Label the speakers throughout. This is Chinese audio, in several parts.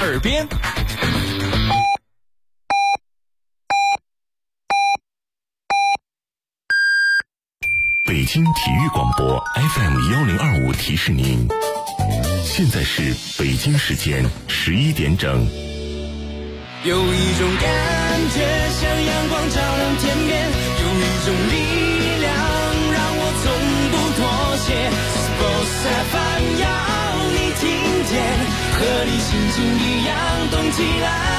Speaker 1: 耳边。
Speaker 2: 北京体育广播 FM1025提示您，现在是北京时间11点整。
Speaker 1: 有一种感觉像阳光照亮天边，有一种力量让我从不妥协。Sports FM 要你听见，和你心情一样动起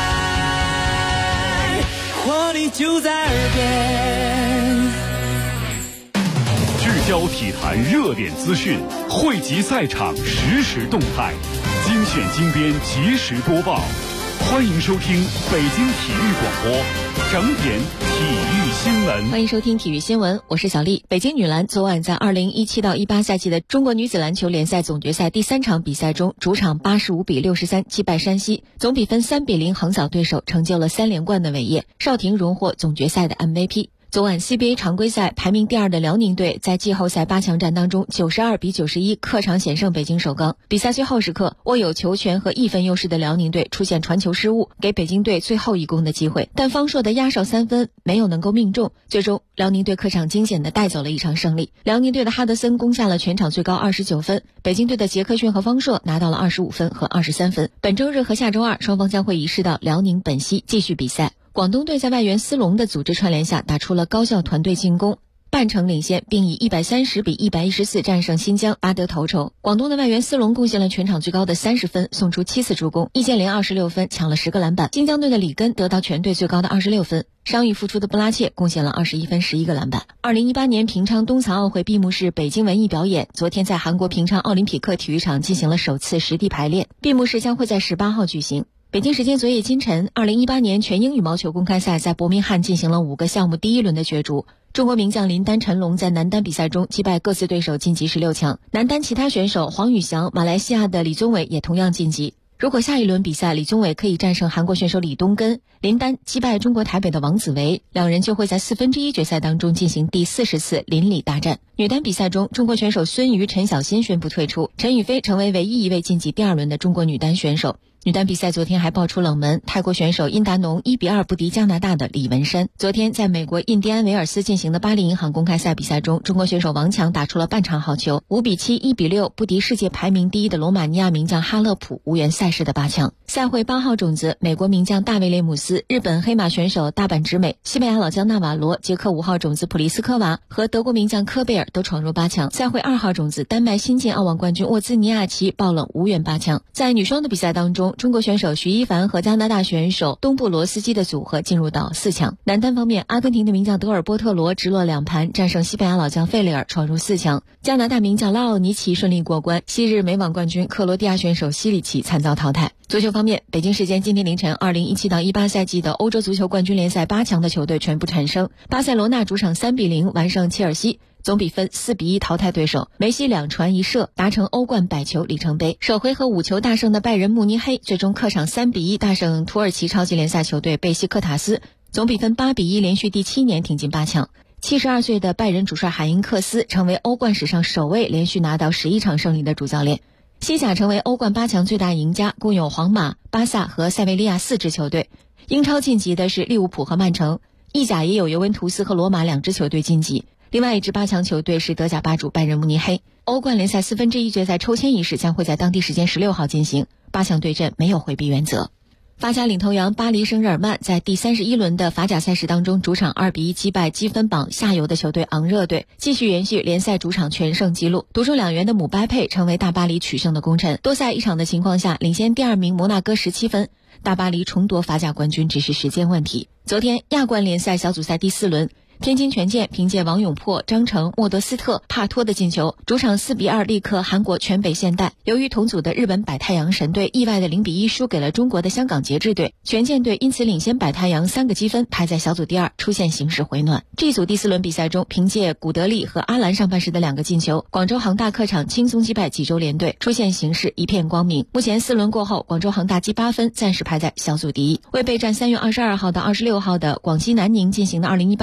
Speaker 1: 来，活力就在耳边。
Speaker 3: 聚焦体坛热点资讯，汇集赛场实时动态，精选精编及时播报。欢迎收听北京体育广播整点体育新闻。
Speaker 4: 欢迎收听体育新闻，我是小丽。北京女篮昨晚在2017到18赛季的中国女子篮球联赛总决赛第3场比赛中，主场85比63击败山西，总比分3比0横扫对手，成就了3连冠的伟业。邵婷荣获总决赛的 MVP。昨晚 CBA 常规赛排名第2的辽宁队在季后赛8强战当中92比91客场险胜北京首钢。比赛最后时刻，握有球权和1分优势的辽宁队出现传球失误，给北京队最后一攻的机会，但方硕的压哨3分没有能够命中，最终辽宁队客场惊险地带走了一场胜利。辽宁队的哈德森攻下了全场最高29分，北京队的杰克逊和方硕拿到了25分和23分。本周日和下周二，双方将会移师到辽宁本溪继续比赛。广东队在外援斯隆的组织串联下打出了高效团队进攻，半程领先，并以130比114战胜新疆，拔得头筹。广东的外援斯隆贡献了全场最高的30分，送出7次助攻，易建联26分，抢了10个篮板。新疆队的里根得到全队最高的26分，伤愈复出的布拉切贡献了21分11个篮板。2018年平昌冬残奥会闭幕式北京文艺表演昨天在韩国平昌奥林匹克体育场进行了首次实地排练，闭幕式将会在18号举行。北京时间昨夜今晨，2018年全英羽毛球公开赛在伯明翰进行了5个项目第1轮的角逐。中国名将林丹、陈龙在男单比赛中击败各自对手晋级16强。男单其他选手黄宇翔、马来西亚的李宗伟也同样晋级。如果下一轮比赛李宗伟可以战胜韩国选手李东根，林丹击败中国台北的王子维，两人就会在1/4决赛当中进行第40次邻里大战。女单比赛中，中国选手孙瑜、陈小欣宣布退出，陈雨菲成为唯一一位晋级第2轮的中国女单选手。女单比赛昨天还爆出冷门，泰国选手殷达农1比2不敌加拿大的李文山。昨天在美国印第安维尔斯进行的巴黎银行公开赛比赛中，中国选手王强打出了半场好球，5比7、1比6不敌世界排名第1的罗马尼亚名将哈勒普，无缘赛事的8强。赛会8号种子美国名将大卫列姆斯、日本黑马选手大阪直美、西班牙老将纳瓦罗、捷克5号种子普利斯科娃和德国名将科贝尔都闯入8强。赛会2号种子丹麦新晋澳网冠军沃兹尼亚奇爆冷无缘8强。在女双的比赛当中，中国选手徐一凡和加拿大选手东布罗斯基的组合进入到4强。男单方面，阿根廷的名将德尔波特罗直落2盘战胜西班牙老将费雷尔，闯入4强。加拿大名将拉奥尼奇顺利过关，昔日美网冠军克罗地亚选手西里奇惨遭淘汰。足球方面，北京时间今天凌晨，2017到18赛季的欧洲足球冠军联赛8强的球队全部产生。巴塞罗那主场3比0完胜切尔西，总比分4比1淘汰对手，梅西2传1射，达成欧冠100球里程碑。首回合5球大胜的拜仁慕尼黑，最终客场3比1大胜土耳其超级联赛球队贝西克塔斯，总比分8比1连续第7年挺进8强。72岁的拜仁主帅海因克斯成为欧冠史上首位连续拿到11场胜利的主教练。西甲成为欧冠8强最大赢家，共有皇马、巴萨和塞维利亚4支球队。英超晋级的是利物浦和曼城，意甲也有尤文图斯和罗马2支球队晋级。另外一支8强球队是德甲霸主拜仁慕尼黑。欧冠联赛1/4决赛抽签仪式将会在当地时间16号进行，8强对阵没有回避原则。法甲领头羊巴黎圣日耳曼在第31轮的法甲赛事当中，主场2比1击败积分榜下游的球队昂热队，继续延续联赛主场全胜纪录。独中2元的姆巴佩成为大巴黎取胜的功臣，多赛1场的情况下，领先第2名摩纳哥17分，大巴黎重夺法甲冠军只是时间问题。昨天亚冠联赛小组赛第4轮，天津权健凭借王永珀、张成、莫德斯特、帕托的进球，主场4比2力克韩国全北现代。由于同组的日本百太阳神队意外的0比1输给了中国的香港节制队，权健队因此领先百太阳3个积分，排在小组第2，出现形势回暖。这组第4轮比赛中，凭借古德利和阿兰上半时的2个进球，广州恒大客场轻松击败济州联队，出现形势一片光明。目前4轮过后，广州恒大积8分，暂时排在小组第1。为备战3月22号到26号的广西南宁进行的2018年中国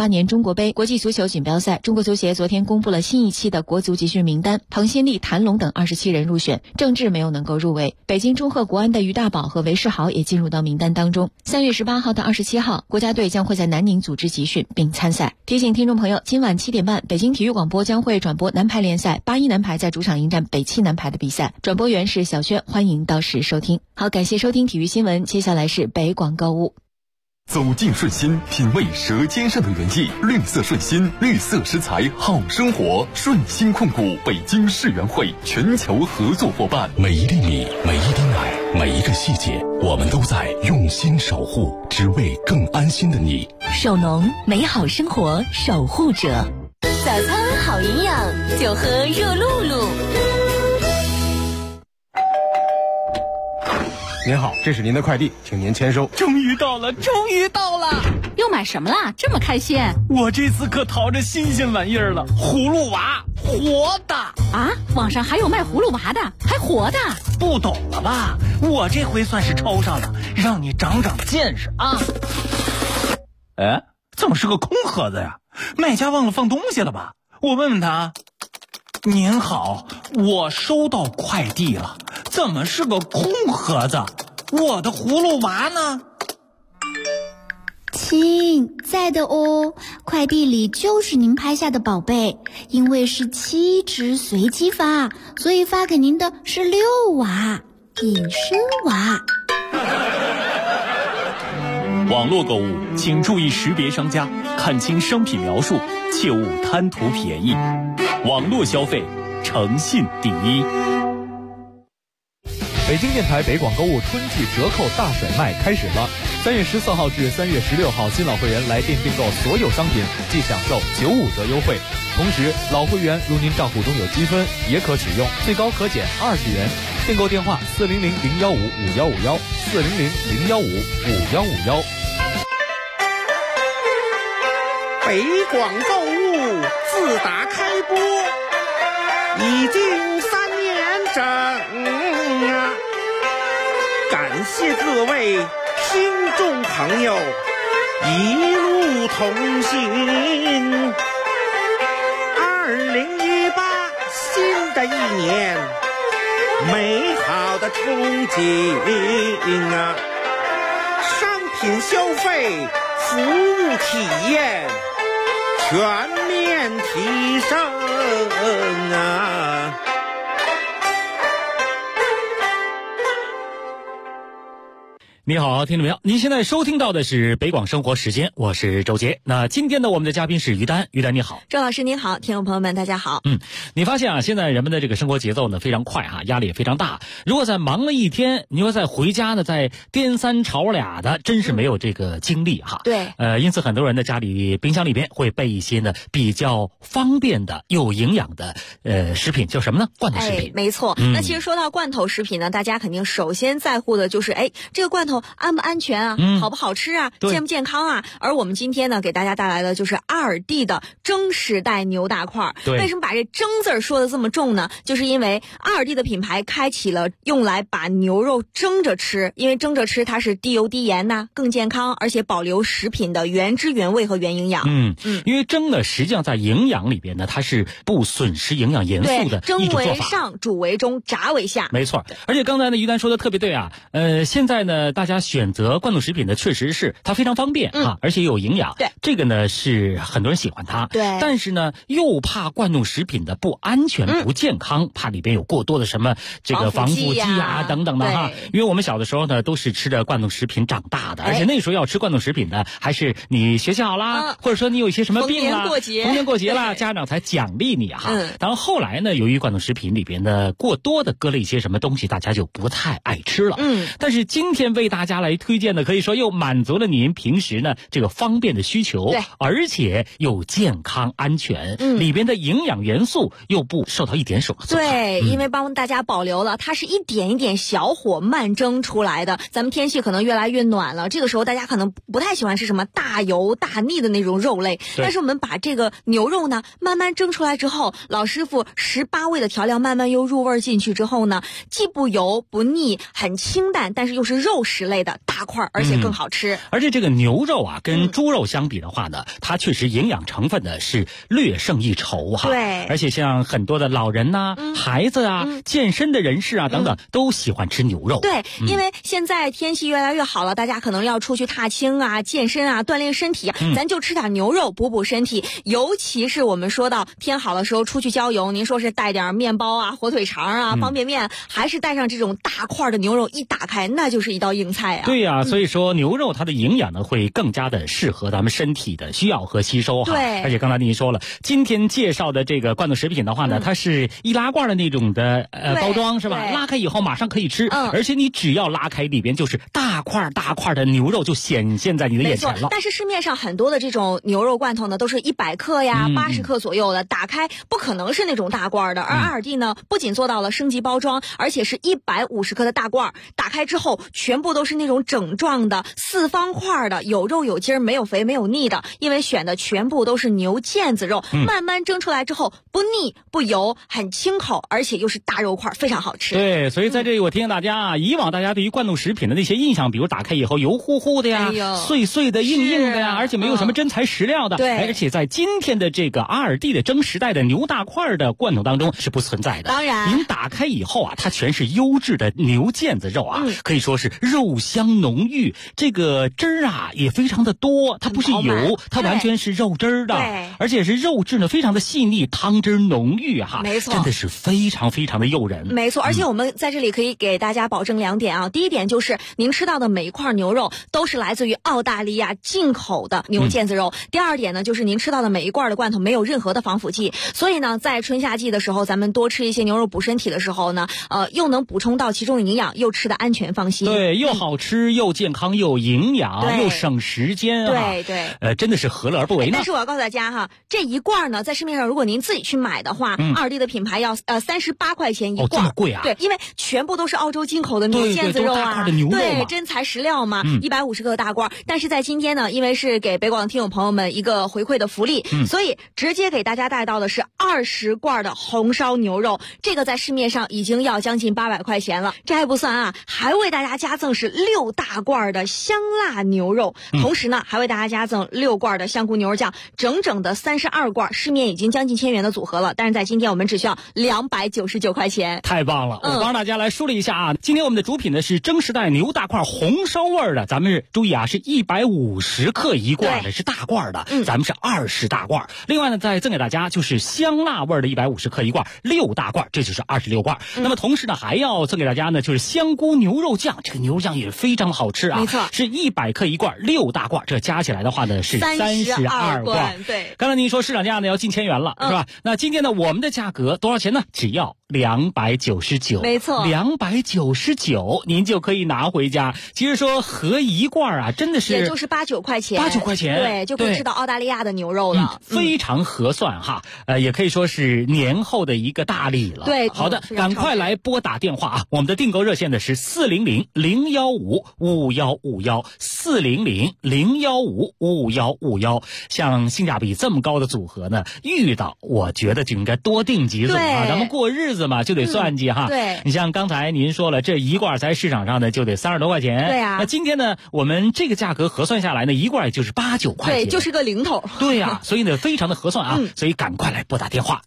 Speaker 4: 国杯国际足球锦标赛，中国足协昨天公布了新一期的国足集训名单，彭新立、谭龙等27人入选，郑智没有能够入围。北京中赫国安的于大宝和韦世豪也进入到名单当中。3月18号到27号，国家队将会在南宁组织集训并参赛。提醒听众朋友，今晚7点半，北京体育广播将会转播男排联赛81男排在主场迎战北汽男排的比赛，转播员是小轩，欢迎到时收听。好，感谢收听体育新闻，接下来是北广购物。
Speaker 5: 走进顺心，品味舌尖上的原意。绿色顺心，绿色食材好生活。顺心控股北京世园会全球合作伙伴。
Speaker 2: 每一粒米，每一滴奶，每一个细节，我们都在用心守护，只为更安心的你。
Speaker 6: 守农，美好生活守护者。早餐好营养，就喝热露露。
Speaker 7: 您好，这是您的快递，请您签收。
Speaker 8: 终于到了，终于到了！
Speaker 9: 又买什么啦？这么开心？
Speaker 8: 我这次可淘着新鲜玩意儿了，葫芦娃，活的
Speaker 9: 啊！网上还有卖葫芦娃的，还活的？
Speaker 8: 不懂了吧？我这回算是抽上了，让你长长见识啊！哎，怎么是个空盒子呀？卖家忘了放东西了吧？我问问他。您好，我收到快递了，怎么是个空盒子？我的葫芦娃呢？
Speaker 10: 亲，在的哦，快递里就是您拍下的宝贝，因为是7只随机发，所以发给您的是6娃，隐身娃。
Speaker 3: 网络购物请注意识别商家，看清商品描述，切勿贪图便宜。网络消费，诚信第一。
Speaker 11: 北京电台北广购物春季折扣大甩卖开始了，3月14号至3月16号，新老会员来店订购所有商品即享受95折优惠。同时，老会员如您账户中有积分，也可使用，最高可减20元。订购电话400-015-5151，400-015-5151。
Speaker 12: 北广购物自打开播已经3年整啊！感谢各位听众朋友一路同行。2018新的一年，美好的憧憬啊！商品消费，服务体验全面提升啊！
Speaker 8: 你好，听众朋友，您现在收听到的是北广生活时间，我是周杰。那今天呢，我们的嘉宾是于丹，于丹你好。
Speaker 4: 周老师您好，听众朋友们大家好。
Speaker 8: 你发现啊，现在人们的这个生活节奏呢非常快啊，压力也非常大。如果再忙了一天，你说再回家呢，再颠三吵俩的，真是没有这个精力哈。
Speaker 4: 对。
Speaker 8: 因此很多人的家里冰箱里边会备一些呢比较方便的、有营养的食品，叫什么呢？罐头食品。
Speaker 4: 没错。那其实说到罐头食品呢，大家肯定首先在乎的就是这个罐头安不安全啊，好不好吃啊，健不健康啊。而我们今天呢给大家带来的就是阿尔蒂的蒸时代牛大块。为什么把这蒸字说的这么重呢？就是因为阿尔蒂的品牌开启了用来把牛肉蒸着吃，因为蒸着吃它是低油低盐呐，更健康，而且保留食品的原汁原味和原营养。
Speaker 8: 因为蒸呢实际上在营养里边呢，它是不损失营养元素的一种做法。
Speaker 4: 蒸为上，煮为中，炸为下。
Speaker 8: 没错。而且刚才呢于丹说的特别对啊，现在呢大家选择罐头食品呢，确实是它非常方便啊，而且有营养。
Speaker 4: 对，
Speaker 8: 这个呢是很多人喜欢它。
Speaker 4: 对，
Speaker 8: 但是呢又怕罐头食品的不安全、不健康，怕里边有过多的什么这个防腐剂啊等等的哈。因为我们小的时候呢都是吃着罐头食品长大的，而且那时候要吃罐头食品呢，还是你学习好啦，或者说你有一些什么病啦，逢年过节啦，家长才奖励你哈。然后后来呢，由于罐头食品里边呢过多的搁了一些什么东西，大家就不太爱吃了。但是今天为大家来推荐的，可以说又满足了您平时呢这个方便的需求，而且又健康安全，里边的营养元素又不受到一点损害。
Speaker 4: 对，因为帮大家保留了，它是一点一点小火慢蒸出来的。咱们天气可能越来越暖了，这个时候大家可能不太喜欢吃什么大油大腻的那种肉类，但是我们把这个牛肉呢慢慢蒸出来之后，老师傅18味的调料慢慢又入味进去之后呢，既不油不腻，很清淡，但是又是肉食食类的大块，而且更好吃。
Speaker 8: 而且这个牛肉啊，跟猪肉相比的话呢，它确实营养成分呢是略胜一筹哈。
Speaker 4: 对，
Speaker 8: 而且像很多的老人呐、孩子啊、健身的人士啊等等，都喜欢吃牛肉。
Speaker 4: 对，因为现在天气越来越好了，大家可能要出去踏青啊、健身啊、锻炼身体，咱就吃点牛肉补补身体。尤其是我们说到天好的时候出去郊游，您说是带点面包啊、火腿肠啊、方便面，还是带上这种大块的牛肉，一打开那就是一道硬菜啊。
Speaker 8: 对呀，所以说牛肉它的营养呢会更加的适合咱们身体的需要和吸收哈。
Speaker 4: 对，
Speaker 8: 而且刚才您说了，今天介绍的这个罐头食品的话呢，它是易拉罐的那种的包装是吧？拉开以后马上可以吃，而且你只要拉开里边就是大块大块的牛肉就显现在你的眼前了。
Speaker 4: 但是市面上很多的这种牛肉罐头呢，都是100克呀、80克左右的，打开不可能是那种大罐的。而阿尔蒂呢，不仅做到了升级包装，而且是150克的大罐，打开之后全部都是那种整状的4方块的，有肉有筋，没有肥没有腻的，因为选的全部都是牛腱子肉，慢慢蒸出来之后不腻不油，很清口，而且又是大肉块，非常好吃。
Speaker 8: 对，所以在这里我提醒大家啊，以往大家对于罐头食品的那些印象，比如打开以后油乎乎的呀、碎碎的、硬硬的呀，而且没有什么真材实料的。
Speaker 4: 对，
Speaker 8: 而且在今天的这个阿尔蒂的蒸时代的牛大块的罐头当中是不存在的。
Speaker 4: 当然，
Speaker 8: 您打开以后啊，它全是优质的牛腱子肉啊，可以说是肉香浓郁，这个汁儿啊也非常的多，它不是油，它完全是肉汁儿的，而且是肉质呢非常的细腻，汤汁浓郁哈，
Speaker 4: 没错，
Speaker 8: 真的是非常非常的诱人。
Speaker 4: 没错，而且我们在这里可以给大家保证2点啊。第一点就是您吃到的每一块牛肉都是来自于澳大利亚进口的牛腱子肉。第二点呢，就是您吃到的每一罐的罐头没有任何的防腐剂，所以呢，在春夏季的时候，咱们多吃一些牛肉补身体的时候呢，又能补充到其中的营养，又吃的安全放心。
Speaker 8: 对，又好吃又健康又营养又省时间啊。
Speaker 4: 对，
Speaker 8: 真的是何乐而不为呢？
Speaker 4: 但是我要告诉大家哈，这一罐呢，在市面上如果您自己去买的话，阿尔蒂的品牌要38块钱一罐。
Speaker 8: 这么贵啊？
Speaker 4: 对，因为全部都是澳洲进口的牛腱子肉啊，对，真材实料嘛，150克的大罐。但是在今天呢，因为是给北广听友朋友们一个回馈的福利，所以直接给大家带到的是20罐的红烧牛肉，这个在市面上已经要将近800块钱了。这还不算啊，还为大家加赠是6大罐的香辣牛肉，同时呢，还为大家加赠6罐的香菇牛肉酱，整整的32罐，市面已经将近1000元的组合了。但是在今天我们只需要299块钱。
Speaker 8: 太棒了！我帮大家来梳理一下啊，今天我们的主品呢是蒸时代牛大块红烧味的，咱们注意啊，是150克一罐的，是大罐的，咱们是20大罐。另外呢，再赠给大家就是香辣味的150克一罐，6大罐，这就是26罐。那么同时呢，还要赠给大家呢就是香菇牛肉酱，这个牛肉酱也非常好吃啊，
Speaker 4: 没错，
Speaker 8: 是100克一罐，6大罐，这加起来的话呢是32罐。
Speaker 4: 对，
Speaker 8: 刚才您说市场价呢要近1000元了，是吧？那今天呢我们的价格多少钱呢？只要299，
Speaker 4: 没错
Speaker 8: ，299，您就可以拿回家。其实说合一罐啊，真的是
Speaker 4: 也就是8、9块钱
Speaker 8: ，8、9块钱，
Speaker 4: 对，就可以吃到澳大利亚的牛肉了，
Speaker 8: 非常合算哈。也可以说是年后的一个大礼了。
Speaker 4: 对，
Speaker 8: 好的，赶快来拨打电话啊！我们的订购热线的是400-015-5151，400-015-5151。像性价比这么高的组合呢，遇到我觉得就应该多订几组啊。咱们过日子嘛，就得算计哈。
Speaker 4: 对，
Speaker 8: 你像刚才您说了，这一罐在市场上呢就得30多块钱。
Speaker 4: 对啊。
Speaker 8: 那今天呢，我们这个价格核算下来呢，一罐也就是8、9块钱。
Speaker 4: 对，就是个零头。
Speaker 8: 对呀，所以呢非常的合算啊。所以赶快来拨打电话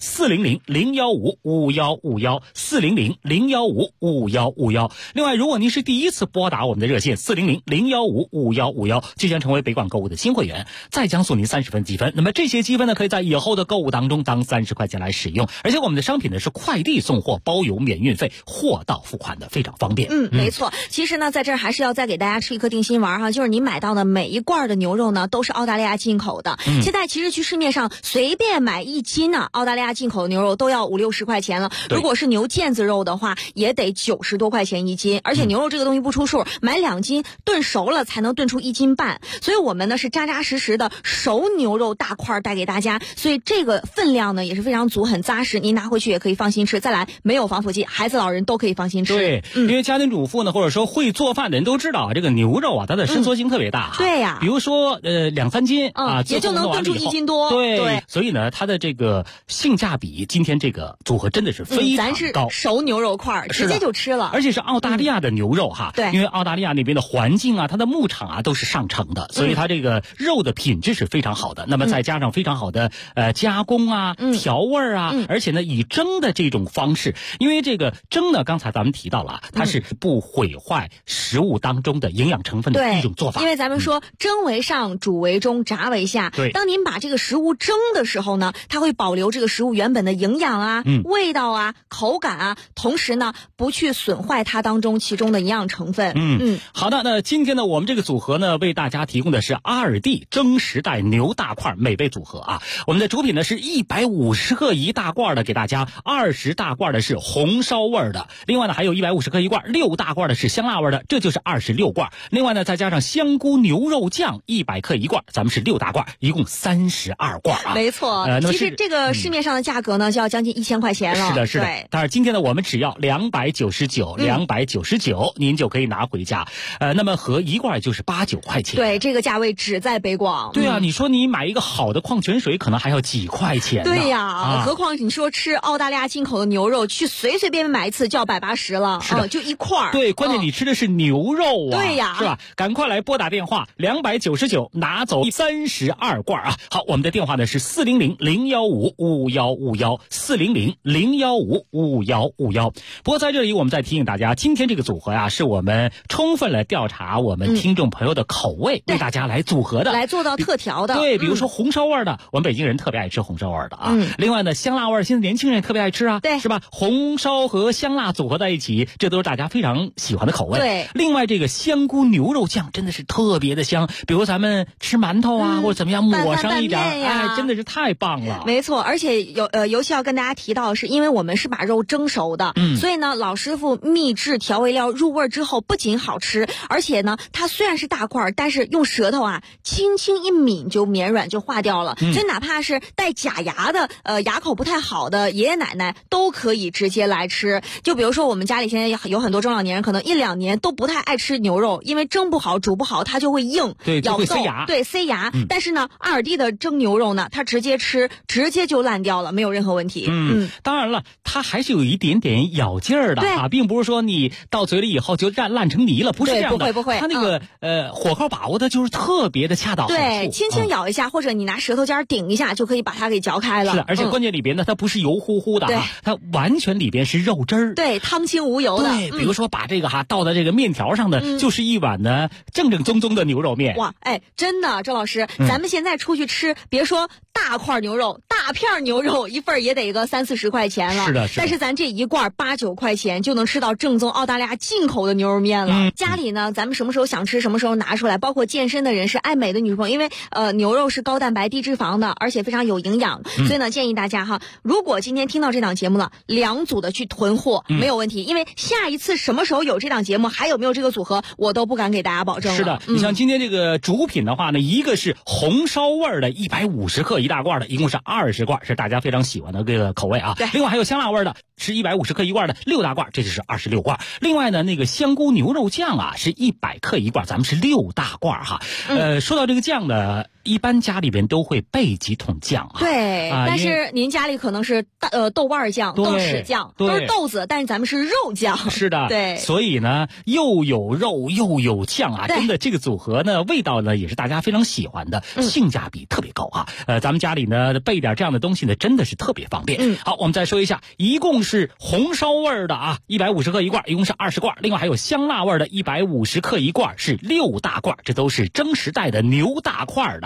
Speaker 8: 400-015-5151，400-015-5151。另外，如果您是第一次拨打我们的热线400-015-5151，就将成为北广购物的新会员，再将送您30分积分。那么这些积分呢，可以在以后的购物当中当30块钱来使用。而且我们的商品呢是快递送货，包邮免运费，货到付款的非常方便。
Speaker 4: 没错。其实呢，在这儿还是要再给大家吃一颗定心丸哈，就是你买到的每一罐的牛肉呢都是澳大利亚进口的。现在其实去市面上随便买1斤呢，澳大利亚进口的牛肉都要50、60块钱了。如果是牛腱子肉的话，也得90多块钱1斤。而且牛肉这个东西不出数，买2斤炖熟了才能
Speaker 13: 能炖出1斤半，所以我们呢是扎扎实实的熟牛肉大块带给大家，所以这个分量呢也是非常足，很扎实，您拿回去也可以放心吃。再来，没有防腐剂，孩子老人都可以放心吃。
Speaker 8: 对，因为家庭主妇呢，或者说会做饭的人都知道，这个牛肉啊，它的伸缩性特别大。
Speaker 13: 对呀，
Speaker 8: 比如说2-3斤啊，
Speaker 13: 也就能炖出1斤多。
Speaker 8: 对，所以呢，它的这个性价比，今天这个组合真的是非常高。
Speaker 13: 咱是熟牛肉块，直接就吃了，
Speaker 8: 而且是澳大利亚的牛肉哈。
Speaker 13: 对，
Speaker 8: 因为澳大利亚那边的环境啊，它的牧场啊都是上乘的，所以它这个肉的品质是非常好的。那么再加上非常好的加工啊、调味啊，而且呢以蒸的这种方式，因为这个蒸呢，刚才咱们提到了，它是不毁坏食物当中的营养成分的一种做法。
Speaker 13: 因为咱们说蒸为上，煮为中，炸为下。
Speaker 8: 对，
Speaker 13: 当您把这个食物蒸的时候呢，它会保留这个食物原本的营养啊、味道啊、口感啊，同时呢不去损坏它当中其中的营养成分。
Speaker 8: 好的，那今天呢我们这个组合呢为大家提供的是阿尔蒂蒸时代牛大块美味组合啊。我们的主品呢是150克1大罐的，给大家20大罐的是红烧味的，另外呢还有150克1罐6大罐的是香辣味的，这就是26罐。另外呢再加上香菇牛肉酱100克1罐，咱们是6大罐，一共32罐啊。
Speaker 13: 没错，其实这个市面上的价格呢就要将近1000块钱了。
Speaker 8: 是的，是的。但是今天呢我们只要299，299您就可以拿回家。那么合一罐就是89块钱。
Speaker 13: 对，这个价位只在北广。
Speaker 8: 对啊，你说你买一个好的矿泉水可能还要几块钱呢。
Speaker 13: 对呀，何况你说吃澳大利亚进口的牛肉，去随随便便买一次就要180了。
Speaker 8: 是的，
Speaker 13: 就一块。
Speaker 8: 对，关键你吃的是牛肉啊。
Speaker 13: 对呀，
Speaker 8: 是吧？赶快来拨打电话299，拿走32罐啊！好，我们的电话呢是400-015-5151，400-015-5151。不过在这里我们再提醒大家，今天这个组合呀，是我们充分来调查我们听众朋友的口味，为大家来组合的，
Speaker 13: 来做到特调的。
Speaker 8: 对，比如说红烧味的，我们北京人特别爱吃红烧味的啊。另外呢，香辣味现在年轻人也特别爱吃啊，
Speaker 13: 对，
Speaker 8: 是吧？红烧和香辣组合在一起，这都是大家非常喜欢的口味。
Speaker 13: 对，
Speaker 8: 另外这个香菇牛肉酱真的是特别的香，比如咱们吃拌头啊，或者怎么样抹上一点，哎，真的是太棒了。
Speaker 13: 没错，而且尤其要跟大家提到，是因为我们是把肉蒸熟的，所以呢，老师傅秘制调味料入味之后，不仅好吃，而且呢，它虽然是大块，但是用舌头啊轻轻一抿就绵软就化掉了，所以哪怕是带假牙的牙口不太好的爷爷奶奶都可以直接来吃。就比如说我们家里现在有很多中老年人，可能1-2年都不太爱吃牛肉，因为蒸不好煮不好它就会硬，
Speaker 8: 对，就会塞牙，
Speaker 13: 对，塞牙。但是呢，阿尔蒂的蒸牛肉呢，它直接吃直接就烂掉了，没有任何问题。
Speaker 8: 当然了，它还是有一点点咬劲儿的啊，并不是说你到嘴里以后就烂成泥了，不是这样的。
Speaker 13: 不会。
Speaker 8: 它那个火候把握的就是特别的恰到好处。
Speaker 13: 对，轻轻咬一下，或者你拿舌头尖顶一下，就可以把它给嚼开了。
Speaker 8: 是的，而且关键里边呢，它不是油乎乎的啊，它完全里边是肉汁儿。
Speaker 13: 对，汤清无油的。
Speaker 8: 对，比如说把这个倒在这个面条上的，就是一碗呢正宗的牛肉面。
Speaker 13: 哇，哎，真的，周老师，咱们现在出去吃，别说大块牛肉、大片牛肉，一份也得个30-40块钱了。
Speaker 8: 是的。
Speaker 13: 但是咱这一罐8-9块钱就能吃到正宗澳大利亚进口的牛肉面了。家里呢，咱们什么时候想吃什么时候拿出来，包括健身的人士、爱美的女朋友，因为牛肉是高蛋白低脂肪的，而且非常有营养，所以呢建议大家如果今天听到这档节目了，2组的去囤货没有问题，因为下一次什么时候有这档节目，还有没有这个组合，我都不敢给大家保证了。
Speaker 8: 是的，你像今天这个主品的话呢，一个是红烧味的150克1大罐的，一共是20罐，是大家非常喜欢的这个口味啊。
Speaker 13: 对，
Speaker 8: 另外还有香辣味的，是150克1罐的6大罐，这就是26罐。另外呢，那个香菇牛肉酱啊，是100克1罐，咱们是6大罐哈。说到这个酱呢，一般家里边都会备几桶酱啊。
Speaker 13: 对，但是您家里可能是豆瓣酱、豆豉酱，都是豆子，但是咱们是肉酱。
Speaker 8: 是的，
Speaker 13: 对，
Speaker 8: 所以呢，又有肉又有酱啊，真的这个组合呢，味道呢也是大家非常喜欢的，性价比特别高啊。咱们家里呢备点这样的东西呢，真的是特别方便。好，我们再说一下，一共是红烧味的啊，150克1罐，一共是20罐。另外还有香辣味的150克1罐，是6大罐，这都是蒸时代的牛大块的。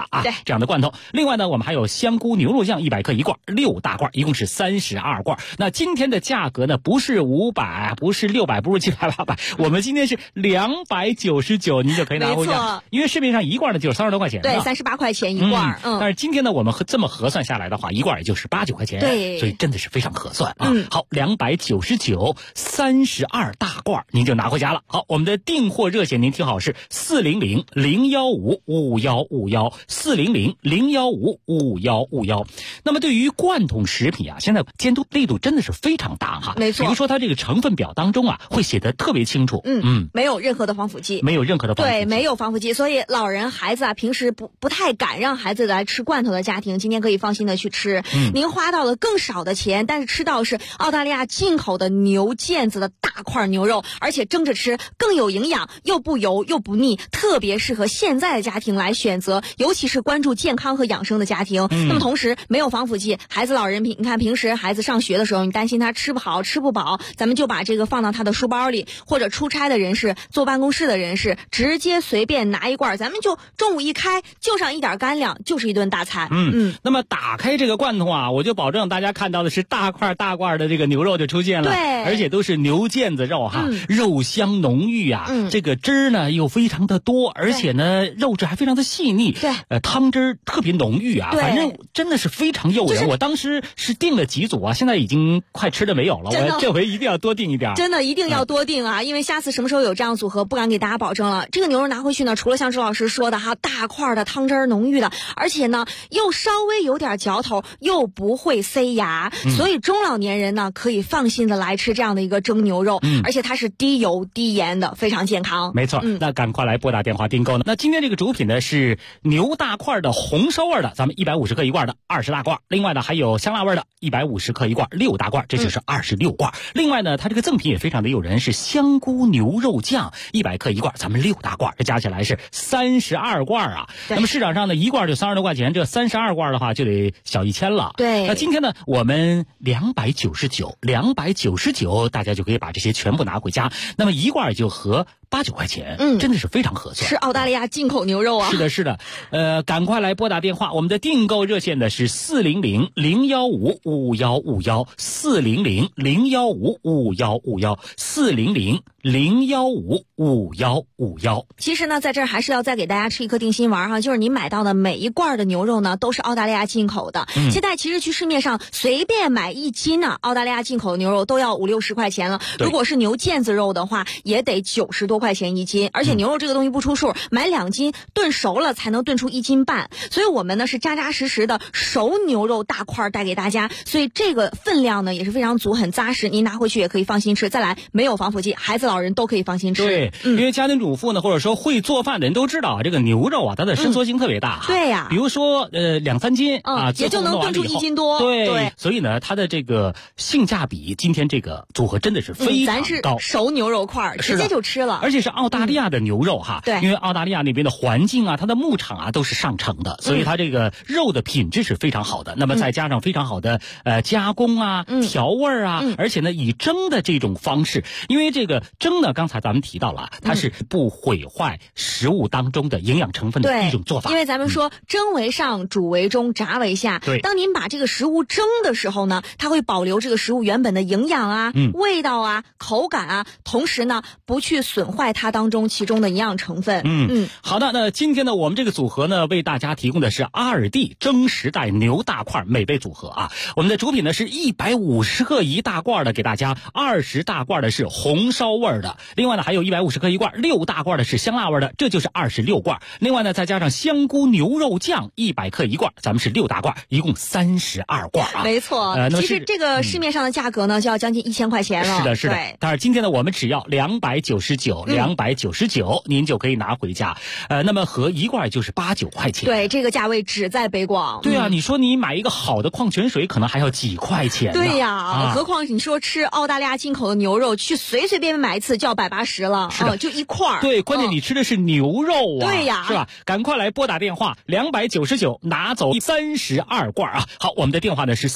Speaker 8: 啊，这样的罐头。另外呢，我们还有香菇牛肉酱100克1罐，6大罐，一共是32罐。那今天的价格呢，不是500，不是600，不是700、800，我们今天是299，您就可以拿回家。因为市面上一罐呢就是30多块钱，
Speaker 13: 对，38块钱一罐。
Speaker 8: 但是今天呢，我们这么核算下来的话，一罐也就是8、9块钱，
Speaker 13: 对，
Speaker 8: 所以真的是非常合算啊。好，299 32大罐，您就拿回家了。好，我们的订货热线您听好是400-015-5151，400-015-5151。那么对于罐头食品啊，现在监督力度真的是非常大哈。
Speaker 13: 没错，
Speaker 8: 比如说它这个成分表当中啊，会写得特别清楚。
Speaker 13: 没有任何的防腐剂，
Speaker 8: 没有任何的防腐剂，
Speaker 13: 对，没有防腐剂，所以老人孩子啊，平时不太敢让孩子来吃罐头的家庭，今天可以放心的去吃。您花到了更少的钱，但是吃到是澳大利亚进口的牛腱子的大块牛肉，而且蒸着吃更有营养，又不油又不腻，特别适合现在的家庭来选择，尤其是关注健康和养生的家庭。那么同时没有防腐剂，孩子老人你看平时孩子上学的时候，你担心他吃不好吃不饱，咱们就把这个放到他的书包里，或者出差的人士坐办公室的人士直接随便拿一罐，咱们就中午一开就上一点干粮，就是一顿大餐。
Speaker 8: 那么打开这个罐头啊，我就保证大家看到的是大块的这个牛肉就出现了，
Speaker 13: 对，
Speaker 8: 而且都是牛腱子肉哈，肉香浓郁啊，这个汁儿呢又非常的多，而且呢肉质还非常的细腻，
Speaker 13: 对，
Speaker 8: 汤汁儿特别浓郁啊，反正真的是非常诱人。我当时是订了几组啊，现在已经快吃的没有了，我这回一定要多订一点，
Speaker 13: 真的一定要多订啊，因为下次什么时候有这样组合不敢给大家保证了。这个牛肉拿回去呢，除了像周老师说的哈，大块的汤汁浓郁的，而且呢又稍微有点嚼头，又不会塞牙，所以中老年人呢可以放心的来吃这样的一个蒸牛肉，而且它是低油低盐的，非常健康。
Speaker 8: 没错，那赶快来拨打电话订购呢。那今天这个主品呢是牛大块的红烧味的，咱们150克一罐的20大罐，另外呢还有香辣味的150克一罐6大罐，这就是26罐。另外呢它这个赠品也非常的诱人，是香菇牛肉酱100克一罐，咱们6大罐，这加起来是32罐啊。那么市场上呢一罐就30多块钱，这32罐的话就得小1000了。
Speaker 13: 对，
Speaker 8: 那今天呢我们299，大家就可以把这些全部拿回家，那么一罐就合8、9块钱，真的是非常合算。
Speaker 13: 是澳大利亚进口牛肉啊。
Speaker 8: 是的，赶快来拨打电话，我们的订购热线的是400-015-5151，400-015-5151，400-015-5151。
Speaker 13: 其实呢，在这儿还是要再给大家吃一颗定心丸哈，就是您买到的每一罐的牛肉呢，都是澳大利亚进口的。现在其实去市面上随便买1斤呢，澳大利亚进口的牛肉都要50、60块钱了。如果是牛腱子肉的话，也得90多块钱1斤。而且牛肉这个东西不出数，买2斤炖熟了才能炖出1斤半。所以我们呢是扎扎实实的熟牛肉大块带给大家，所以这个分量呢也是非常足，很扎实，您拿回去也可以放心吃。再来，没有防腐剂，孩子老人都可以放心吃。
Speaker 8: 对，因为家庭主妇呢，或者说会做饭的人都知道，这个牛肉啊，它的伸缩性特别大。
Speaker 13: 对呀，
Speaker 8: 比如说2、3斤啊，
Speaker 13: 也就能炖出1斤多。
Speaker 8: 对，所以呢，它的这个性价比，今天这个组合真的是非常高。
Speaker 13: 咱是熟牛肉块，直接就吃了，
Speaker 8: 而且是澳大利亚的牛肉哈。
Speaker 13: 对，
Speaker 8: 因为澳大利亚那边的环境啊，它的牧场啊都是上乘的，所以它这个肉的品质是非常好的。那么再加上非常好的加工啊、调味啊，而且呢以蒸的这种方式，因为这个蒸呢，刚才咱们提到了，它是不毁坏食物当中的营养成分的一种做法。
Speaker 13: 因为咱们说蒸为上，煮为中，炸为下。
Speaker 8: 对，
Speaker 13: 当您把这个食物蒸的时候呢，它会保留这个食物原本的营养啊、味道啊、口感啊，同时呢不去损坏它当中其中的营养成分。
Speaker 8: 好的，那今天呢我们这个组合呢为大家提供的是阿尔蒂蒸时代牛大块美味组合啊。我们的主品呢是150克一大罐的，给大家20大罐的是红烧味的，另外呢还有150克一罐6大罐的是香辣味的，这就是26罐。另外呢再加上香菇牛肉酱100克一罐，咱们是6大罐，一共32罐啊。
Speaker 13: 没错，其实这个市面上的价格呢就要将近1000块钱了。
Speaker 8: 是的。但是今天呢我们只要299，您就可以拿回家。那么合一罐就是8、9块钱。
Speaker 13: 对，这个价位只在北广。
Speaker 8: 对啊，你说你买一个好的矿泉水可能还要几块钱呢。
Speaker 13: 对呀，何况你说吃澳大利亚进口的牛肉， 去随随便便买一次就要180了，
Speaker 8: 是的，
Speaker 13: 就一块儿。
Speaker 8: 对，关键你吃的是牛肉啊，
Speaker 13: 对呀，
Speaker 8: 是吧？赶快来拨打电话299拿走32罐啊！好，我们的电话呢是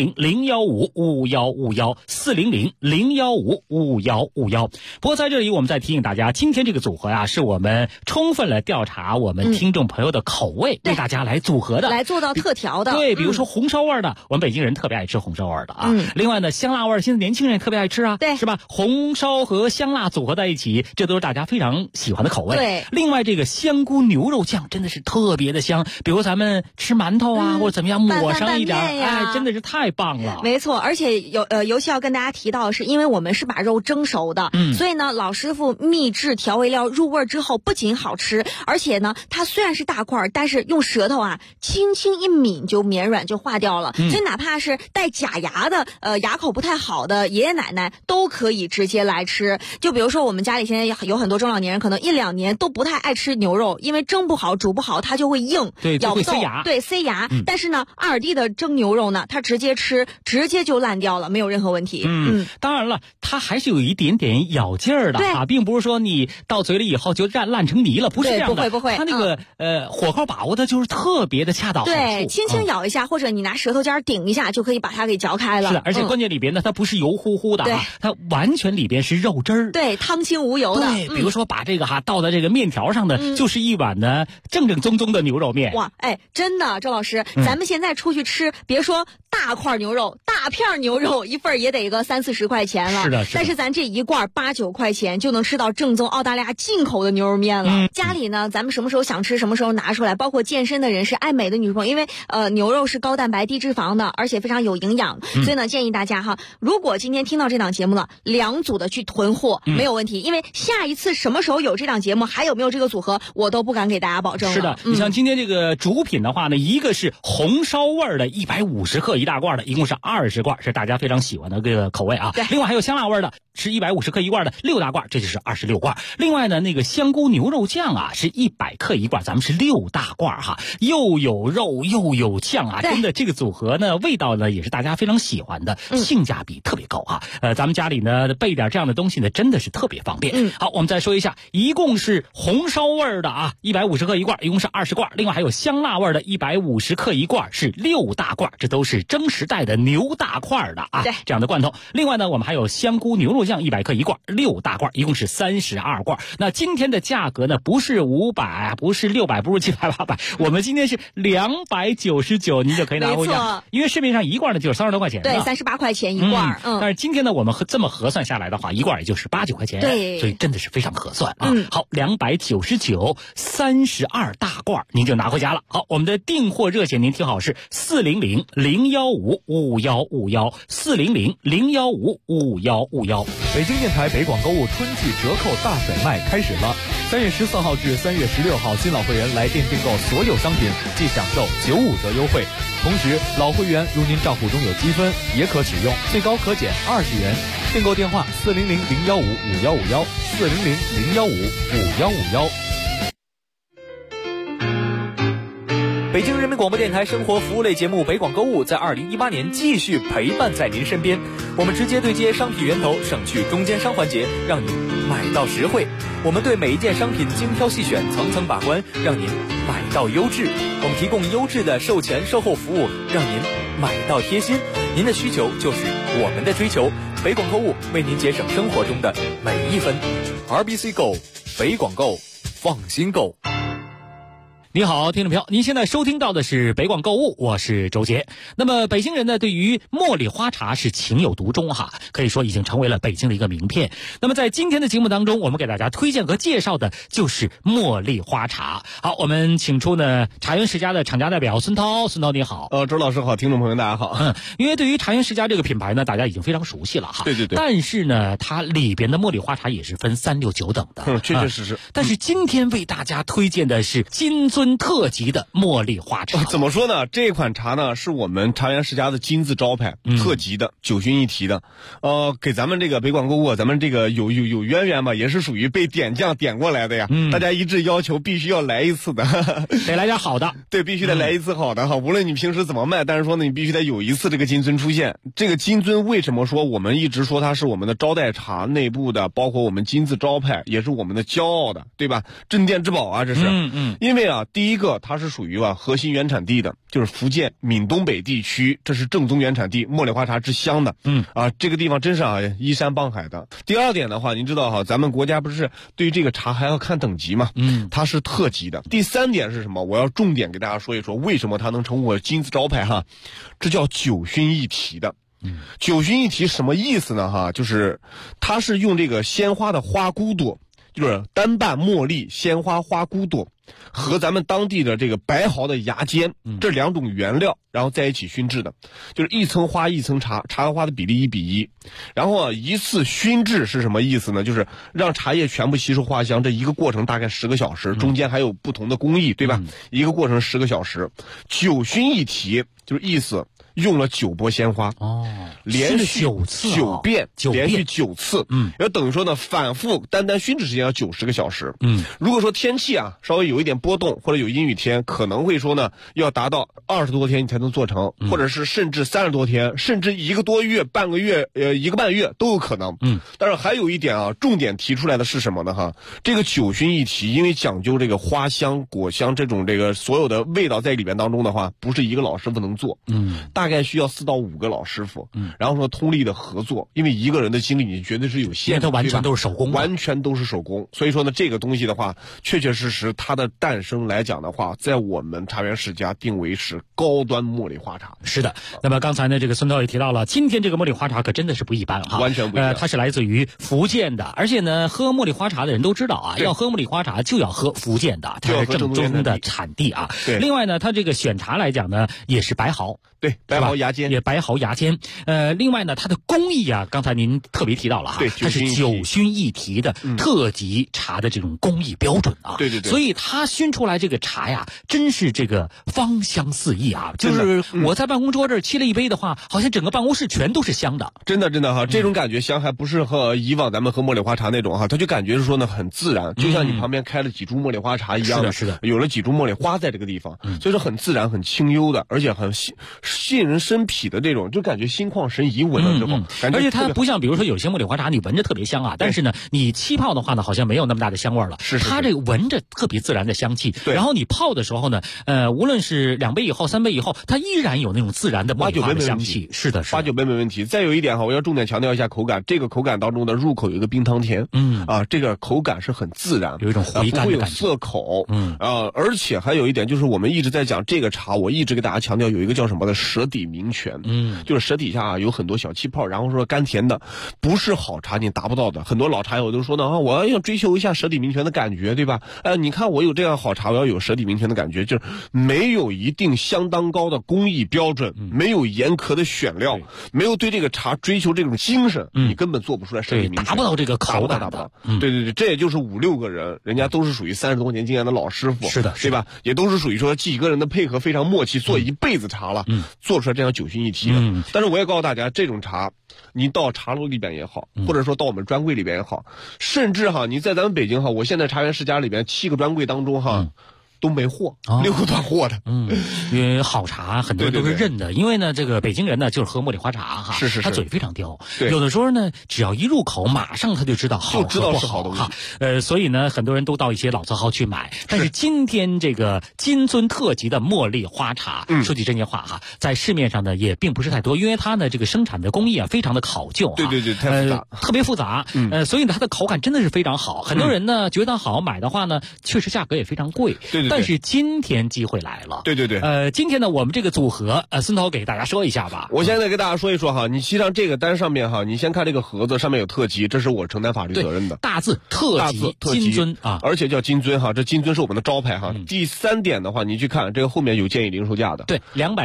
Speaker 8: 400-015-5151，400-015-5151。不过在这里我们再提醒大家，今天这个组合呀，是我们充分了调查我们听众朋友的口味，为大家来组合的，
Speaker 13: 来做到特调的。
Speaker 8: 对，比如说红烧味的，我们北京人特别爱吃红烧味的啊。另外呢，香辣味现在年轻人也特别爱吃啊，
Speaker 13: 对，
Speaker 8: 是吧？红烧和香辣组合在一起，这都是大家非常喜欢的口味。
Speaker 13: 对，
Speaker 8: 另外这个香菇牛肉酱真的是特别的香，比如咱们吃馒头啊，或者怎么样抹上一点，哎，真的是太棒了。
Speaker 13: 没错，而且尤其要跟大家提到的是，因为我们是把肉蒸熟的，所以呢，老师傅秘制调味料入味之后，不仅好吃，而且呢，它虽然是大块，但是用舌头啊轻轻一抿就绵软就化掉了，所以哪怕是带假牙的牙口不太好的爷爷奶奶都可以直接来吃。就比如说我们家里现在有很多中老年人，可能1-2年都不太爱吃牛肉，因为蒸不好煮不好它就会硬，
Speaker 8: 对，
Speaker 13: 咬不动，
Speaker 8: 塞牙，
Speaker 13: 对，塞牙。但是呢，阿尔蒂的蒸牛肉呢，它直接吃直接就烂掉了，没有任何问题。
Speaker 8: 当然了，它还是有一点点咬劲儿的啊，并不是说你到嘴里以后就烂成泥了，不是这样的。
Speaker 13: 不会。
Speaker 8: 它那个火候把握的就是特别的恰到好处。
Speaker 13: 对，轻轻咬一下，或者你拿舌头尖顶一下，就可以把它给嚼开了。
Speaker 8: 是的，而且关键里边呢，它不是油乎乎的啊，它完全里边是肉汁儿。
Speaker 13: 对，汤清无油的。
Speaker 8: 对，比如说把这个倒在这个面条上的，就是一碗呢正正宗宗的牛肉面。
Speaker 13: 哇，哎，真的，周老师，咱们现在出去吃，别说大块牛肉、大片牛肉，一份也得个30-40块钱了。
Speaker 8: 是的。
Speaker 13: 但是咱这一罐8-9块钱就能吃到正宗澳大利亚进口的牛肉面了。家里呢，咱们什么时候想吃什么时候拿出来，包括健身的人士、爱美的女朋友，因为牛肉是高蛋白低脂肪的，而且非常有营养，所以呢建议大家哈，如果今天听到这档节目了，2组的去囤货没有问题，因为下一次什么时候有这档节目，还有没有这个组合，我都不敢给大家保证了。
Speaker 8: 是的，你像今天这个主品的话呢，一个是红烧味的150克一大罐的，一共是20罐，是大家非常喜欢的这个口味啊。
Speaker 13: 对，
Speaker 8: 另外还有香辣味的，是150克一罐的6大罐，这就是26罐。另外呢，那个香菇牛肉酱啊，是100克一罐，咱们是6大罐哈，又有肉又有酱啊，真的这个组合呢，味道呢也是大家非常喜欢的，性价比特别高啊。咱们家里呢备点这样的东西呢，真的是特别方便。好，我们再说一下，一共是红烧味的啊，150克一罐，一共是20罐。另外还有香辣味的150克一罐，是6大罐，这都是蒸时代的牛大块的啊，这样的罐头。另外呢，我们还有香菇牛肉酱100克一罐，6大罐，一共是32罐。那今天的价格呢，不是500，不是600，不是700、800，我们今天是299，您就可以拿回家。因为市面上一罐呢就是30多块钱，
Speaker 13: 对，38块钱一罐。
Speaker 8: 但是今天呢，我们这么核算下来的话，一罐也就是8-9块钱，
Speaker 13: 对，
Speaker 8: 所以真的是非常合算啊。好，299 32大罐，您就拿回家了。好，我们的订货热线您听好是400-015-5151，400-015-5151。
Speaker 11: 北京电台北广购物春季折扣大甩卖开始了，3月14号至3月16号，新老会员来店订购所有商品即享受95折优惠。同时，老会员如您账户中有积分，也可使用，最高可减20元。订购电话400-015-5151，400-015-5151。北京人民广播电台生活服务类节目《北广购物》在2018年继续陪伴在您身边。我们直接对接商品源头，省去中间商环节，让您买到实惠。我们对每一件商品精挑细选，层层把关，让您买到优质。我们提供优质的售前售后服务，让您买到贴心。您的需求就是我们的追求。北广购物为您节省生活中的每一分。RBC Go， 北广购，放心购。
Speaker 8: 你好，听众朋友，您现在收听到的是北广购物，我是周杰。那么北京人呢，对于茉莉花茶是情有独钟哈，可以说已经成为了北京的一个名片。那么在今天的节目当中，我们给大家推荐和介绍的就是茉莉花茶。好，我们请出呢茶园世家的厂家代表孙涛，孙涛你好。
Speaker 7: 周老师好，听众朋友大家好。
Speaker 8: 因为对于茶园世家这个品牌呢，大家已经非常熟悉了哈。
Speaker 7: 对。
Speaker 8: 但是呢，它里边的茉莉花茶也是分3、6、9等的。
Speaker 7: 确实是。
Speaker 8: 但是今天为大家推荐的是金樽尊特级的茉莉花茶。
Speaker 7: 怎么说呢？这款茶呢是我们茶园世家的金字招牌，特级的，9熏一提的。给咱们这个北广购物，咱们这个有渊源吧，也是属于被点将点过来的呀。大家一致要求必须要来一次的，
Speaker 8: 得来点好的。
Speaker 7: 对，必须得来一次好的哈。无论你平时怎么卖，但是说呢，你必须得有一次这个金尊出现。这个金尊为什么说我们一直说它是我们的招待茶内部的，包括我们金字招牌，也是我们的骄傲的，对吧？镇店之宝啊，这是。因为啊，第一个它是属于核心原产地的，就是福建闽东北地区，这是正宗原产地，茉莉花茶之乡的。这个地方真是依山傍海的。第二点的话，您知道咱们国家不是对于这个茶还要看等级吗？它是特级的。第三点是什么？我要重点给大家说一说，为什么它能成为金字招牌哈？这叫9熏一提的。9熏一提什么意思呢？就是它是用这个鲜花的花骨朵，就是单瓣茉莉鲜花花骨朵和咱们当地的这个白毫的芽尖，这2种原料然后在一起熏制的，就是一层花一层茶，茶和花的比例1比1。然后一次熏制是什么意思呢？就是让茶叶全部吸收花香，这一个过程大概10个小时，中间还有不同的工艺，对吧？一个过程10个小时。9熏一提就是意思用了9波鲜花，连续9遍，连续9次，要等于说呢，反复单熏制时间要90个小时。如果说天气稍微有一点波动或者有阴雨天，可能会说呢，要达到20多天你才能做成，或者是甚至30多天，甚至1个多月、半个月、1个半月都有可能。但是还有一点重点提出来的是什么呢？这个9熏一提，因为讲究这个花香、果香这种这个所有的味道在里边当中的话，不是一个老师傅能做，大概需要4到5个老师傅，然后说通力的合作，因为一个人的精力你绝对是有限的，
Speaker 8: 它完全都是手工，
Speaker 7: 完全都是手工。所以说呢，这个东西的话，确确实实它的诞生来讲的话，在我们茶园世家定为是高端茉莉花茶。
Speaker 8: 是的。那么刚才呢，这个孙导也提到了，今天这个茉莉花茶可真的是不一般哈，
Speaker 7: 完全不一样。
Speaker 8: 它是来自于福建的，而且呢，喝茉莉花茶的人都知道要喝茉莉花茶就要喝福建的，它是正宗的产地啊。另外呢，它这个选茶来讲呢，也是白毫。
Speaker 7: 对，白毫芽尖，
Speaker 8: 也白毫芽尖。另外呢，它的工艺刚才您特别提到了哈，它是9熏一提的特级茶的这种工艺标准啊。
Speaker 7: 对。
Speaker 8: 所以它熏出来这个茶呀，真是这个芳香四溢啊！就是我在办公桌这儿沏了一杯的话，好像整个办公室全都是香的。
Speaker 7: 真的哈，这种感觉香还不是和以往咱们喝茉莉花茶那种它就感觉是说呢很自然，就像你旁边开了几株茉莉花茶一样的，
Speaker 8: 是的，
Speaker 7: 有了几株茉莉花在这个地方，所以说很自然、很清幽的，而且很吸引人身脾的这种，就感觉心旷神怡，闻了之后，
Speaker 8: 而且它不像比如说有些茉莉花茶你闻着特别香但是呢你沏泡的话呢，好像没有那么大的香味了。
Speaker 7: 是
Speaker 8: 它这个闻着特别自然的香气，然后你泡的时候呢，无论是2杯以后、3杯以后，它依然有那种自然的茉莉花的香气。是的
Speaker 7: ，8、9杯没问题。再有一点我要重点强调一下口感，这个口感当中的入口有一个冰糖甜，这个口感是很自然，
Speaker 8: 有一种回甘的感觉，
Speaker 7: 不会有涩口，而且还有一点就是我们一直在讲这个茶，我一直给大家强调有一个叫什么的舌底明泉，就是舌底下有很多小气泡，然后说甘甜的，不是好茶你达不到的。很多老茶友都说呢我要追求一下舌底明泉的感觉，对吧？你看我有这样好茶，我要有舌底明泉的感觉，就是没有一定相当高的工艺标准，没有严苛的选料，没有对这个茶追求这种精神，你根本做不出来舌底明泉，
Speaker 8: 达不到这个口感，
Speaker 7: 达不到。对，这也就是5、6个人，人家都是属于30多年经验的老师傅，
Speaker 8: 是的，
Speaker 7: 对吧？也都是属于说几个人的配合非常默契，做一辈子茶了，做出来这样9熏一提的。但是我也告诉大家，这种茶你到茶楼里边也好，或者说到我们专柜里边也好，甚至你在咱们北京我现在茶园世家里边7个专柜当中都没货，6个断货的。
Speaker 8: 因为好茶很多人都是认的，因为呢，这个北京人呢就是喝茉莉花茶
Speaker 7: 是
Speaker 8: 他嘴非常刁，有的时候呢，只要一入口，马上他就知道好
Speaker 7: 就知道是好东
Speaker 8: 西所以呢，很多人都到一些老字号去买。但是今天这个金尊特级的茉莉花茶，说句真心话在市面上呢也并不是太多，因为它呢这个生产的工艺非常的考究，
Speaker 7: 对，太复杂，
Speaker 8: 特别复杂，所以呢它的口感真的是非常好。很多人呢觉得好买的话呢，确实价格也非常贵，
Speaker 7: 对。
Speaker 8: 但是今天机会来了，
Speaker 7: 对。
Speaker 8: 今天呢，我们这个组合，孙涛给大家说一下吧。
Speaker 7: 我现在给大家说一说你沏上这个单上面你先看这个盒子上面有特级，这是我承担法律责任的。
Speaker 8: 大字特级金尊
Speaker 7: 而且叫金尊这金尊是我们的招牌第3点的话，你去看这个后面有建议零售价的，
Speaker 8: 对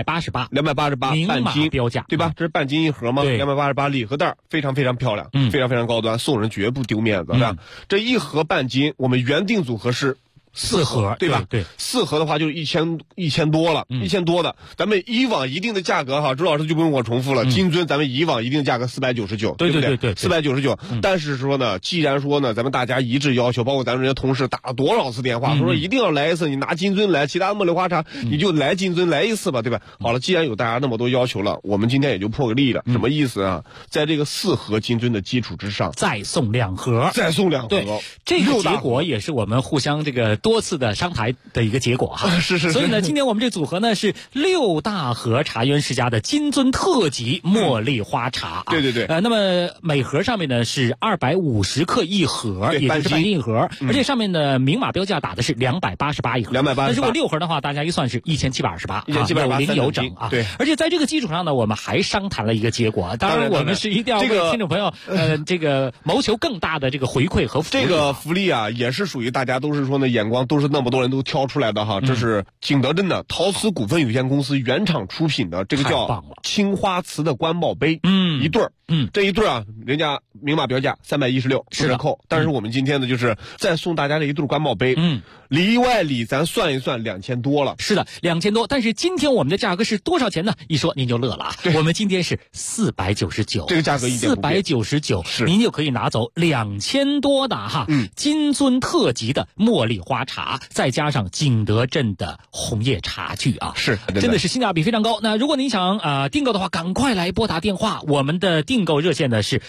Speaker 8: ，288
Speaker 7: 半斤
Speaker 8: 标价，
Speaker 7: 对吧？这是半斤一盒吗？288礼盒袋非常非常漂亮，非常非常高端，送人绝不丢面子，这一盒半斤，我们原定组合是
Speaker 8: 4盒，
Speaker 7: 对吧？
Speaker 8: 对
Speaker 7: ，4盒的话就是1000多了，1000多的。咱们以往一定的价格哈，周老师就不用我重复了。金樽咱们以往一定价格499，对不对？499。但是说呢，既然说呢，咱们大家一致要求，包括咱们人家同事打了多少次电话，说一定要来一次，你拿金樽来，其他的茉莉花茶你就来金樽来一次吧，对吧？好了，既然有大家那么多要求了，我们今天也就破个例了。什么意思啊？在这个4盒金樽的基础之上，
Speaker 8: 再送2盒，对，这个结果也是我们互相这个多次的商谈的一个结果哈。
Speaker 7: 是。
Speaker 8: 所以呢，今天我们这组合呢是6大盒茶园世家的金樽特级茉莉花茶。
Speaker 7: 对。
Speaker 8: 那么每盒上面呢是250克一盒，也就是半斤一盒，而且上面的明码标价打的是288一盒。但如果6盒的话，大家一算是1728，有零有整啊。
Speaker 7: 对。
Speaker 8: 而且在这个基础上呢，我们还商谈了一个结果。当然，我们是一定要为听众朋友这个谋求更大的这个回馈和福利。
Speaker 7: 这个福利啊，也是属于大家都是说呢，眼光都是那么多人都挑出来的哈。这是景德镇的陶瓷股份有限公司原厂出品的，这个叫青花瓷的官帽杯，一对儿。这一对啊，人家明码标价316，不折扣。但是我们今天呢，就是再送大家这一对官帽杯，里外里咱算一算2000多了。
Speaker 8: 是的，2000多。但是今天我们的价格是多少钱呢？一说您就乐了啊！我们今天是499，
Speaker 7: 这个价格一点不变
Speaker 8: 499，您就可以拿走2000多的哈，金樽特级的茉莉花茶，再加上景德镇的红叶茶具啊，真的是性价比非常高。那如果您想订购的话，赶快来拨打电话，我们的订购热线呢是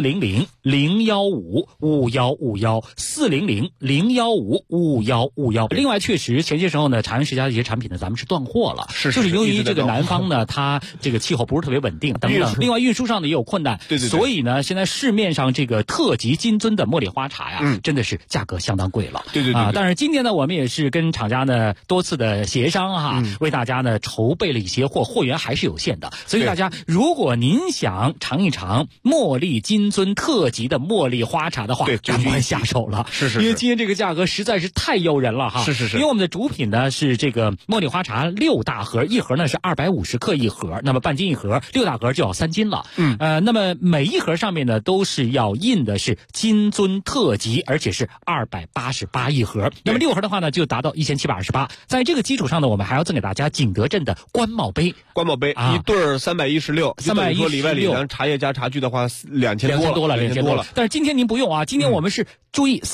Speaker 8: 400-015-5151，400-015-5151。另外，确实前些时候呢，茶园世家的一些产品呢，咱们是断货了，就是由于这个南方呢，它这个气候不是特别稳定等等，另外运输上呢也有困难，
Speaker 7: 对。
Speaker 8: 所以呢，现在市面上这个特级金樽的茉莉花茶呀，真的是价格相当贵了，
Speaker 7: 对。
Speaker 8: 但是今天呢，我们也是跟厂家呢多次的协商哈，为大家呢筹备了一些货源还是有限的，所以大家如果您想尝一尝茉莉金樽特级的茉莉花茶的话，赶快下手了，
Speaker 7: 是。
Speaker 8: 因为今天这个价格实在是太诱人了哈，
Speaker 7: 是。
Speaker 8: 因为我们的主品呢是这个茉莉花茶6大盒，一盒呢是250克一盒，那么半斤一盒，6大盒就要3斤了。那么每一盒上面呢都是要印的是金樽特级，而且是288一盒。那么6盒的话呢就达到1728。在这个基础上呢，我们还要赠给大家景德镇的官帽杯，
Speaker 7: 一对儿316，说里外里咱茶叶加茶具的话2000多了。
Speaker 8: 但是今天您不用啊，今天我们是注意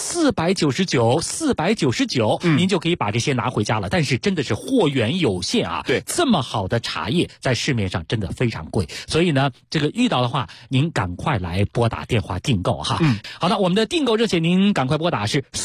Speaker 8: 499，您就可以把这些拿回家了。但是真的是货源有限啊，
Speaker 7: 对，
Speaker 8: 这么好的茶叶在市面上真的非常贵，所以呢，这个遇到的话，您赶快来拨打电话订购哈。好的，我们的订购热线您赶快拨打是